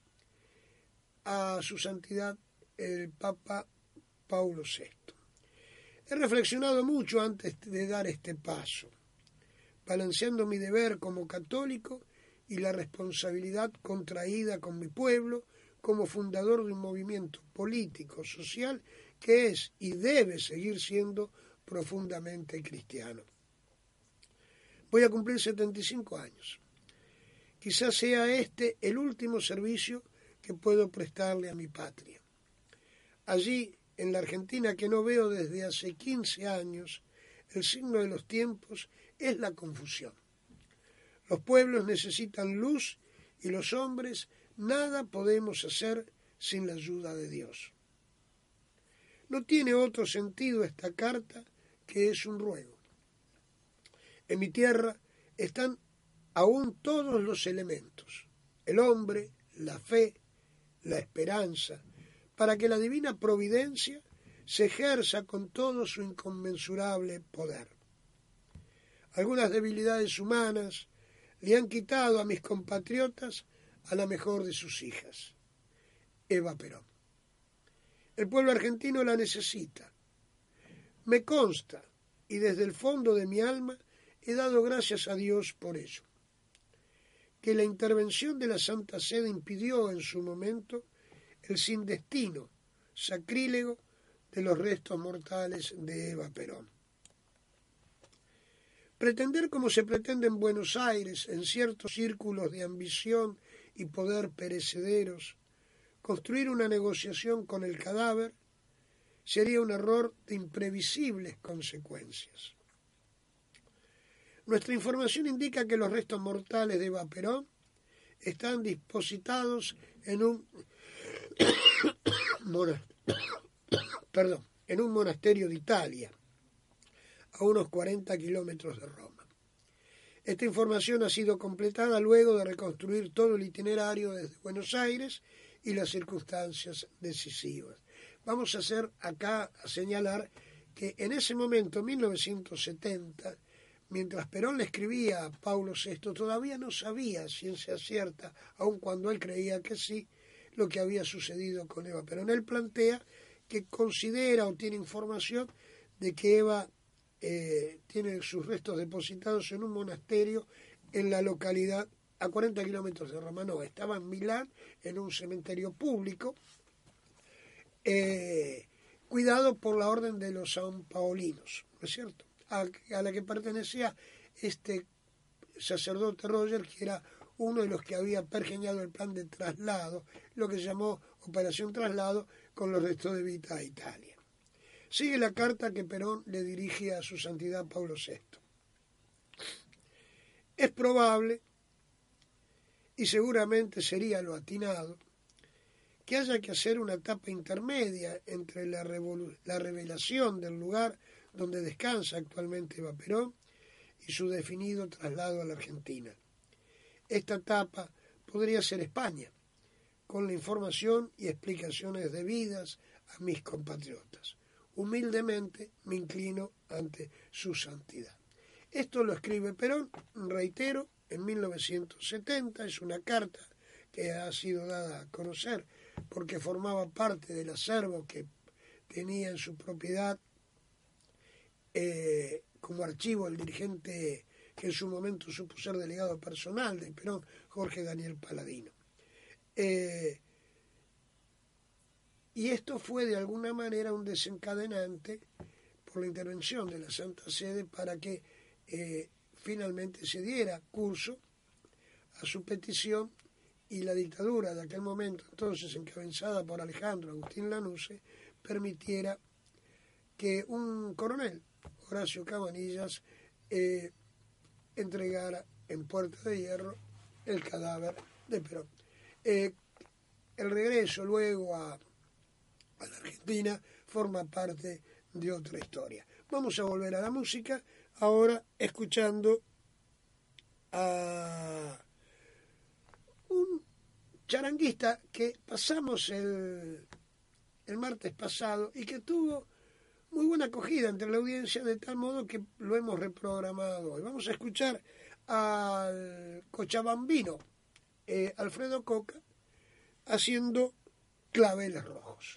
a su santidad el Papa Paulo VI. He reflexionado mucho antes de dar este paso, balanceando mi deber como católico y la responsabilidad contraída con mi pueblo como fundador de un movimiento político, social, que es y debe seguir siendo profundamente cristiano. Voy a cumplir 75 años. Quizás sea este el último servicio que puedo prestarle a mi patria. Allí, en la Argentina que no veo desde hace 15 años, el signo de los tiempos es la confusión. Los pueblos necesitan luz y los hombres nada podemos hacer sin la ayuda de Dios. No tiene otro sentido esta carta que es un ruego. En mi tierra están aún todos los elementos, el hombre, la fe, la esperanza, para que la divina providencia se ejerza con todo su inconmensurable poder. Algunas debilidades humanas le han quitado a mis compatriotas a la mejor de sus hijas, Eva Perón. El pueblo argentino la necesita. Me consta, y desde el fondo de mi alma he dado gracias a Dios por ello, que la intervención de la Santa Sede impidió en su momento el sin destino sacrílego de los restos mortales de Eva Perón. Pretender, como se pretende en Buenos Aires, en ciertos círculos de ambición y poder perecederos, construir una negociación con el cadáver, sería un error de imprevisibles consecuencias. Nuestra información indica que los restos mortales de Eva Perón están depositados en un monasterio de Italia, a unos 40 kilómetros de Roma. Esta información ha sido completada luego de reconstruir todo el itinerario desde Buenos Aires y las circunstancias decisivas. Vamos a señalar que en ese momento, 1970, mientras Perón le escribía a Paulo VI, todavía no sabía ciencia cierta, aun cuando él creía que sí, lo que había sucedido con Eva Perón. Él plantea que considera o tiene información de que Eva tiene sus restos depositados en un monasterio en la localidad a 40 kilómetros de Roma. No, estaba en Milán, en un cementerio público, cuidado por la orden de los sanpaolinos, ¿no es cierto?, a la que pertenecía este sacerdote Roger, que era uno de los que había pergeñado el plan de traslado, lo que se llamó Operación Traslado, con los restos de Evita a Italia. Sigue la carta que Perón le dirige a su santidad Paulo VI. Es probable, y seguramente sería lo atinado, que haya que hacer una etapa intermedia entre la revelación del lugar donde descansa actualmente Eva Perón y su definido traslado a la Argentina. Esta etapa podría ser España, con la información y explicaciones debidas a mis compatriotas. Humildemente me inclino ante su santidad. Esto lo escribe Perón, reitero, en 1970. Es una carta que ha sido dada a conocer porque formaba parte del acervo que tenía en su propiedad como archivo el dirigente que en su momento supo ser delegado personal de Perón, Jorge Daniel Paladino. Y esto fue de alguna manera un desencadenante por la intervención de la Santa Sede para que finalmente se diera curso a su petición y la dictadura de aquel momento, entonces encabezada por Alejandro Agustín Lanusse, permitiera que un coronel, Horacio Cabanillas, entregara en Puerta de Hierro el cadáver de Perón. El regreso luego a la Argentina forma parte de otra historia. Vamos a volver a la música, ahora escuchando a un charanguista que pasamos el martes pasado y que tuvo muy buena acogida entre la audiencia, de tal modo que lo hemos reprogramado hoy. Vamos a escuchar al cochabambino Alfredo Coca haciendo Claveles Rojos.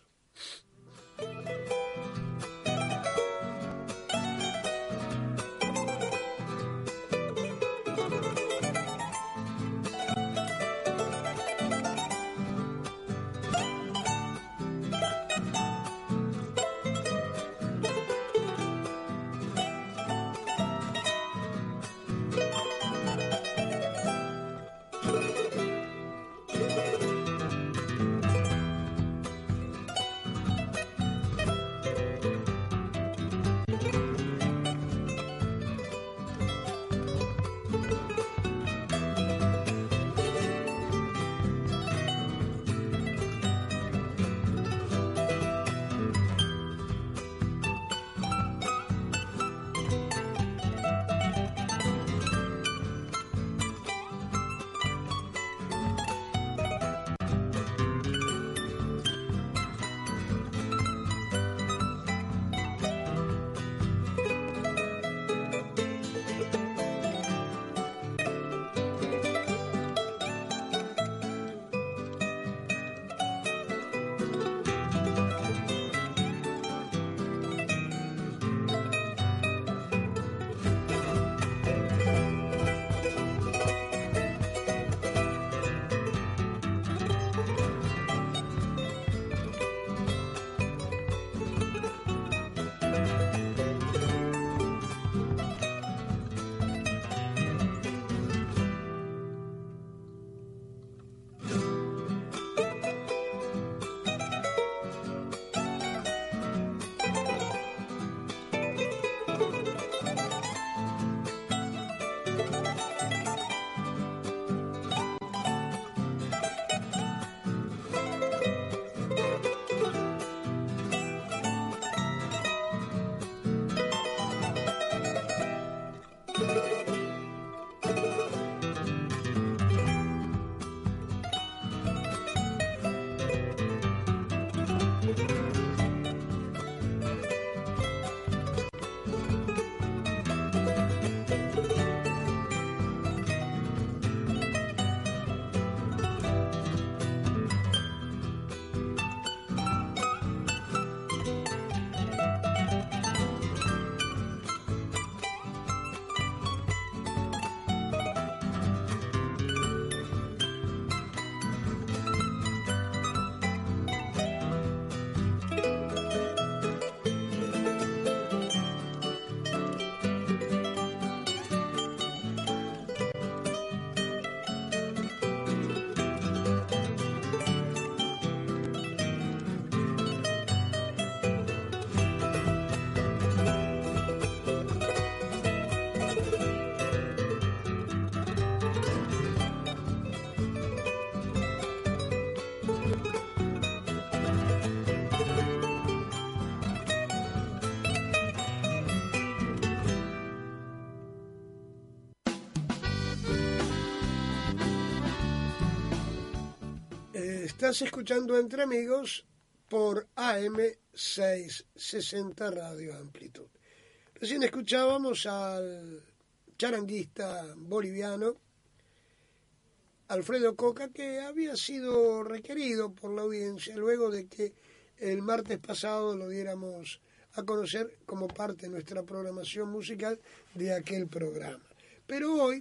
Estás escuchando Entre Amigos por AM 660 Radio Amplitud. Recién escuchábamos al charanguista boliviano Alfredo Coca, que había sido requerido por la audiencia luego de que el martes pasado lo diéramos a conocer como parte de nuestra programación musical de aquel programa. Pero hoy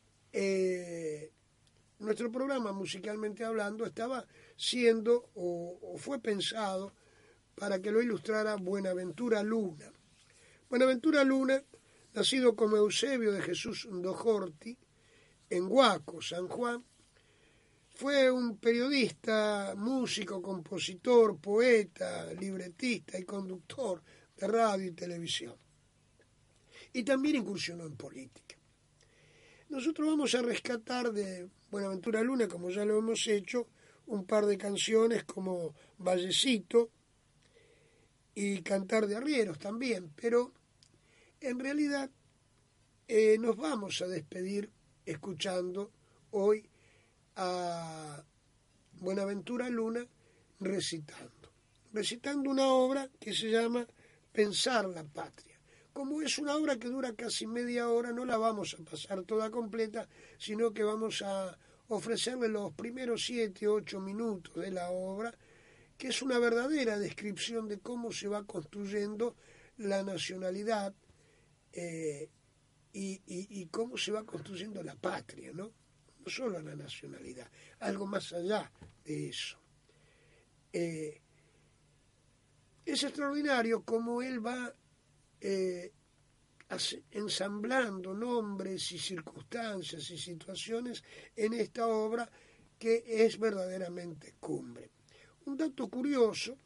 nuestro programa, musicalmente hablando, estaba siendo o fue pensado para que lo ilustrara Buenaventura Luna. Buenaventura Luna, nacido como Eusebio de Jesús Ndojorti, en Huaco, San Juan, fue un periodista, músico, compositor, poeta, libretista y conductor de radio y televisión. Y también incursionó en política. Nosotros vamos a rescatar de Buenaventura Luna, como ya lo hemos hecho, un par de canciones como Vallecito y Cantar de Arrieros también, pero en realidad nos vamos a despedir escuchando hoy a Buenaventura Luna recitando una obra que se llama Pensar la Patria. Como es una obra que dura casi media hora, no la vamos a pasar toda completa, sino que vamos a ofrecerle los primeros 7, 8 minutos de la obra, que es una verdadera descripción de cómo se va construyendo la nacionalidad y cómo se va construyendo la patria, ¿no? No solo la nacionalidad, algo más allá de eso. Es extraordinario cómo él va ensamblando nombres y circunstancias y situaciones en esta obra que es verdaderamente cumbre. Un dato curioso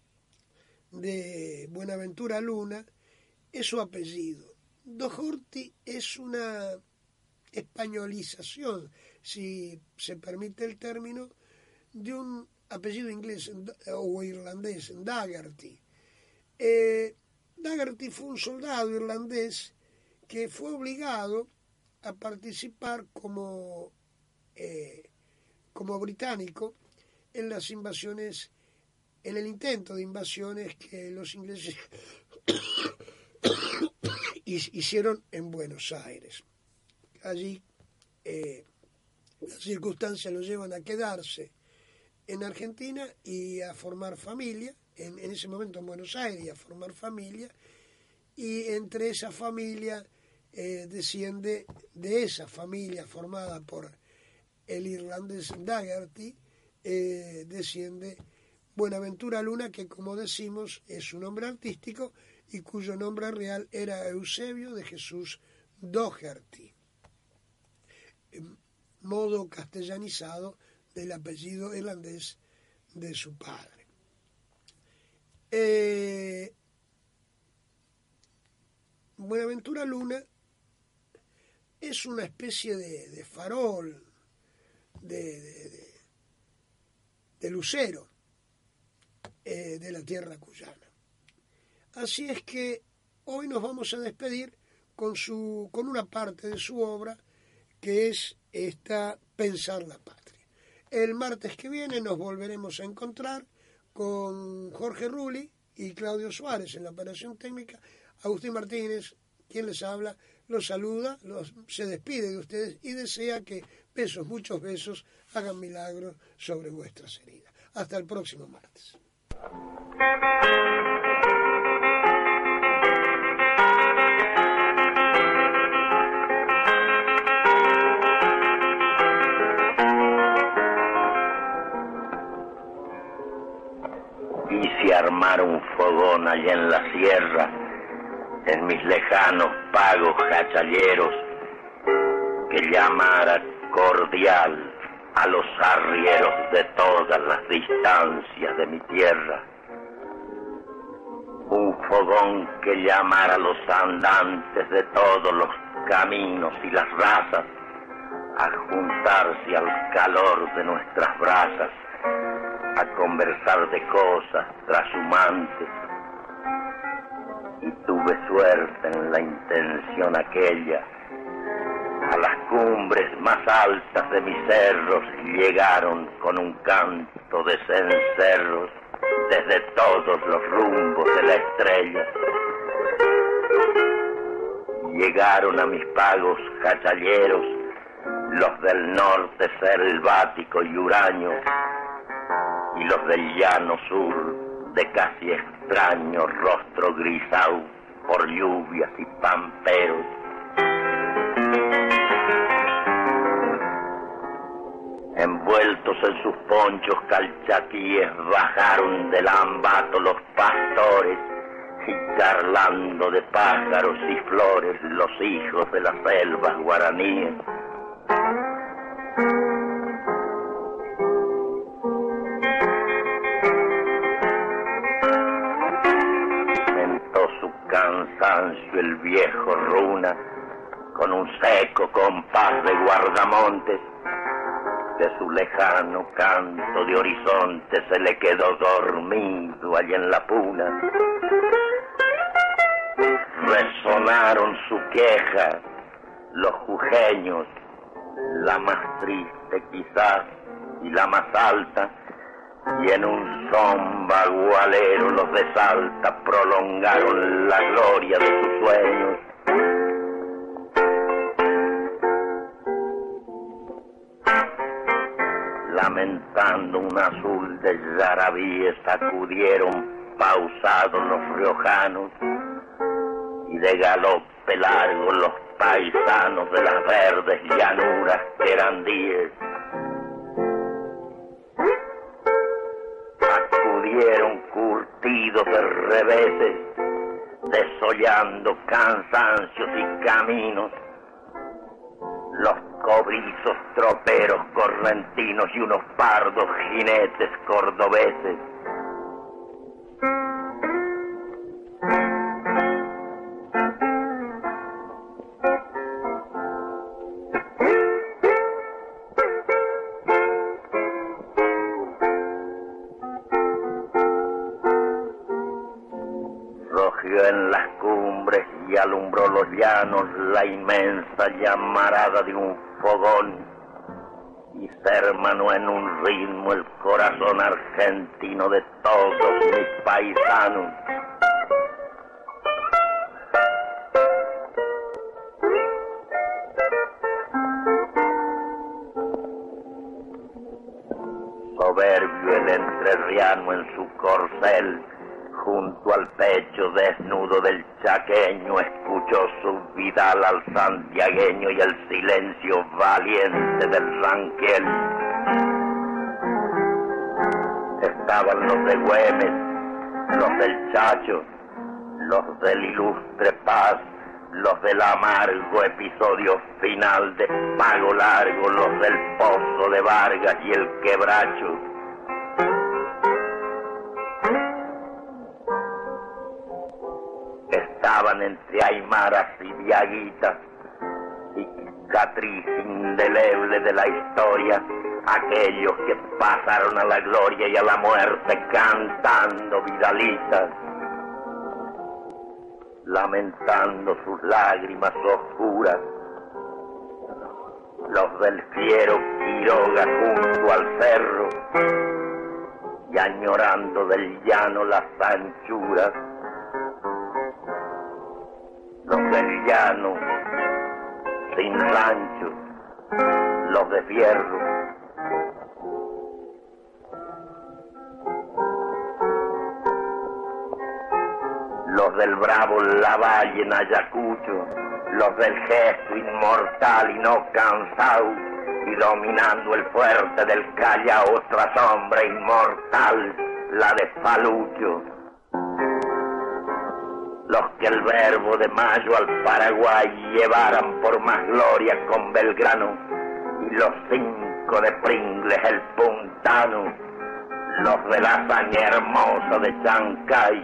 de Buenaventura Luna es su apellido. Ndojorti es una españolización, si se permite el término, de un apellido inglés o irlandés, Daugherty. Daugherty fue un soldado irlandés que fue obligado a participar como británico en las invasiones, en el intento de invasiones que los ingleses hicieron en Buenos Aires. Allí las circunstancias lo llevan a quedarse en Argentina y a formar familia, en ese momento en Buenos Aires, y a formar familia, y entre esa familia desciende, de esa familia formada por el irlandés Daugherty, desciende Buenaventura Luna, que como decimos es su nombre artístico y cuyo nombre real era Eusebio de Jesús Doherty, modo castellanizado del apellido irlandés de su padre. Buenaventura Luna es una especie de farol, de lucero de la tierra cuyana. Así es que hoy nos vamos a despedir con una parte de su obra, que es esta Pensar la Patria. El martes que viene nos volveremos a encontrar con Jorge Rulli y Claudio Suárez en la operación técnica. Agustín Martínez, quien les habla, los saluda, se despide de ustedes y desea que besos, muchos besos, hagan milagros sobre vuestras heridas. Hasta el próximo martes. Quise armar un fogón allá en la sierra, en mis lejanos pagos jachalleros, que llamara cordial a los arrieros de todas las distancias de mi tierra. Un fogón que llamara a los andantes de todos los caminos y las razas a juntarse al calor de nuestras brasas, a conversar de cosas trashumantes. Y tuve suerte en la intención aquella. A las cumbres más altas de mis cerros llegaron con un canto de cencerros desde todos los rumbos de la estrella. Llegaron a mis pagos cachalleros, los del norte selvático y huraño, y los del llano sur de casi extraño rostro grisao por lluvias y pamperos. Envueltos en sus ponchos calchaquíes bajaron del ambato los pastores, y charlando de pájaros y flores los hijos de las selvas guaraníes. Sentó su cansancio el viejo Runa con un seco compás de guardamontes. De su lejano canto de horizonte se le quedó dormido allá en la puna. Resonaron su queja los jujeños, la más triste quizás y la más alta, y en un son bagualero los de Salta prolongaron la gloria de sus sueños. Lamentando un azul de yarabíes sacudieron pausados los riojanos, y de galope largo los paisanos de las verdes llanuras querandíes. Acudieron curtidos de reveses, desollando cansancios y caminos, los cobrizos troperos correntinos y unos pardos jinetes cordobeses. Rogió en las cumbres y alumbró los llanos la inmensa llamarada de un fogón, y se hermanó en un ritmo el corazón argentino de todos mis paisanos. Soberbio el entrerriano en su corcel, junto al pecho desnudo del chaqueño, escuchó su vidal al santiagueño y el silencio valiente del ranquel. Estaban los de Güemes, los del Chacho, los del Ilustre Paz, los del amargo episodio final de Pago Largo, los del Pozo de Vargas y el Quebracho. Estaban entre aymaras y diaguitas, cicatriz indeleble de la historia, aquellos que pasaron a la gloria y a la muerte cantando vidalitas, lamentando sus lágrimas oscuras, los del fiero Quiroga junto al cerro, y añorando del llano las anchuras, los del llano sin rancho, los de fierro. Los del bravo Lavalle en Ayacucho, los del gesto inmortal y no cansado, y dominando el fuerte del Callao otra sombra inmortal, la de Falucho. Los que el verbo de Mayo al Paraguay llevaran por más gloria con Belgrano, y los 5 de Pringles el Puntano, los de la hazaña hermosa de Chancay.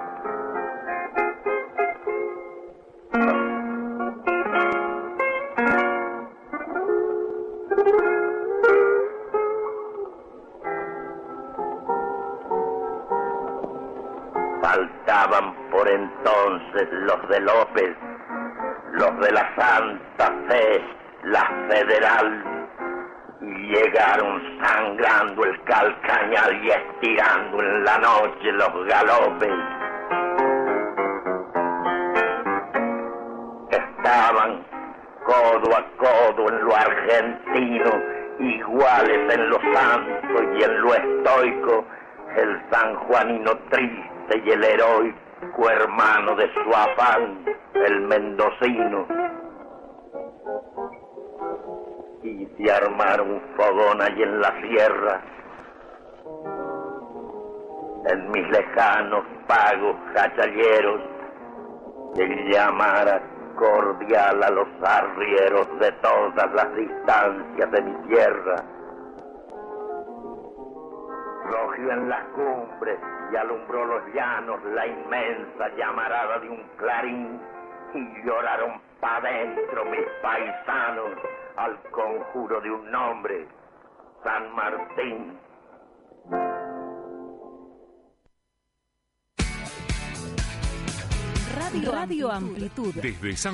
Faltaban por entonces los de López, los de la Santa Fe, la Federal, Llegaron sangrando el calcañal y estirando en la noche los galopes. Estaban codo a codo en lo argentino, iguales en lo santo y en lo estoico, el sanjuanino triste y el heroico hermano de su afán, el mendocino. Y se armaron fogón allí en la sierra, en mis lejanos pagos cachalleros, de llamara cordial a los arrieros de todas las distancias de mi tierra. Rogió en las cumbres y alumbró los llanos la inmensa llamarada de un clarín, y lloraron pa' dentro mis paisanos al conjuro de un nombre, San Martín. Radio Amplitud. Desde San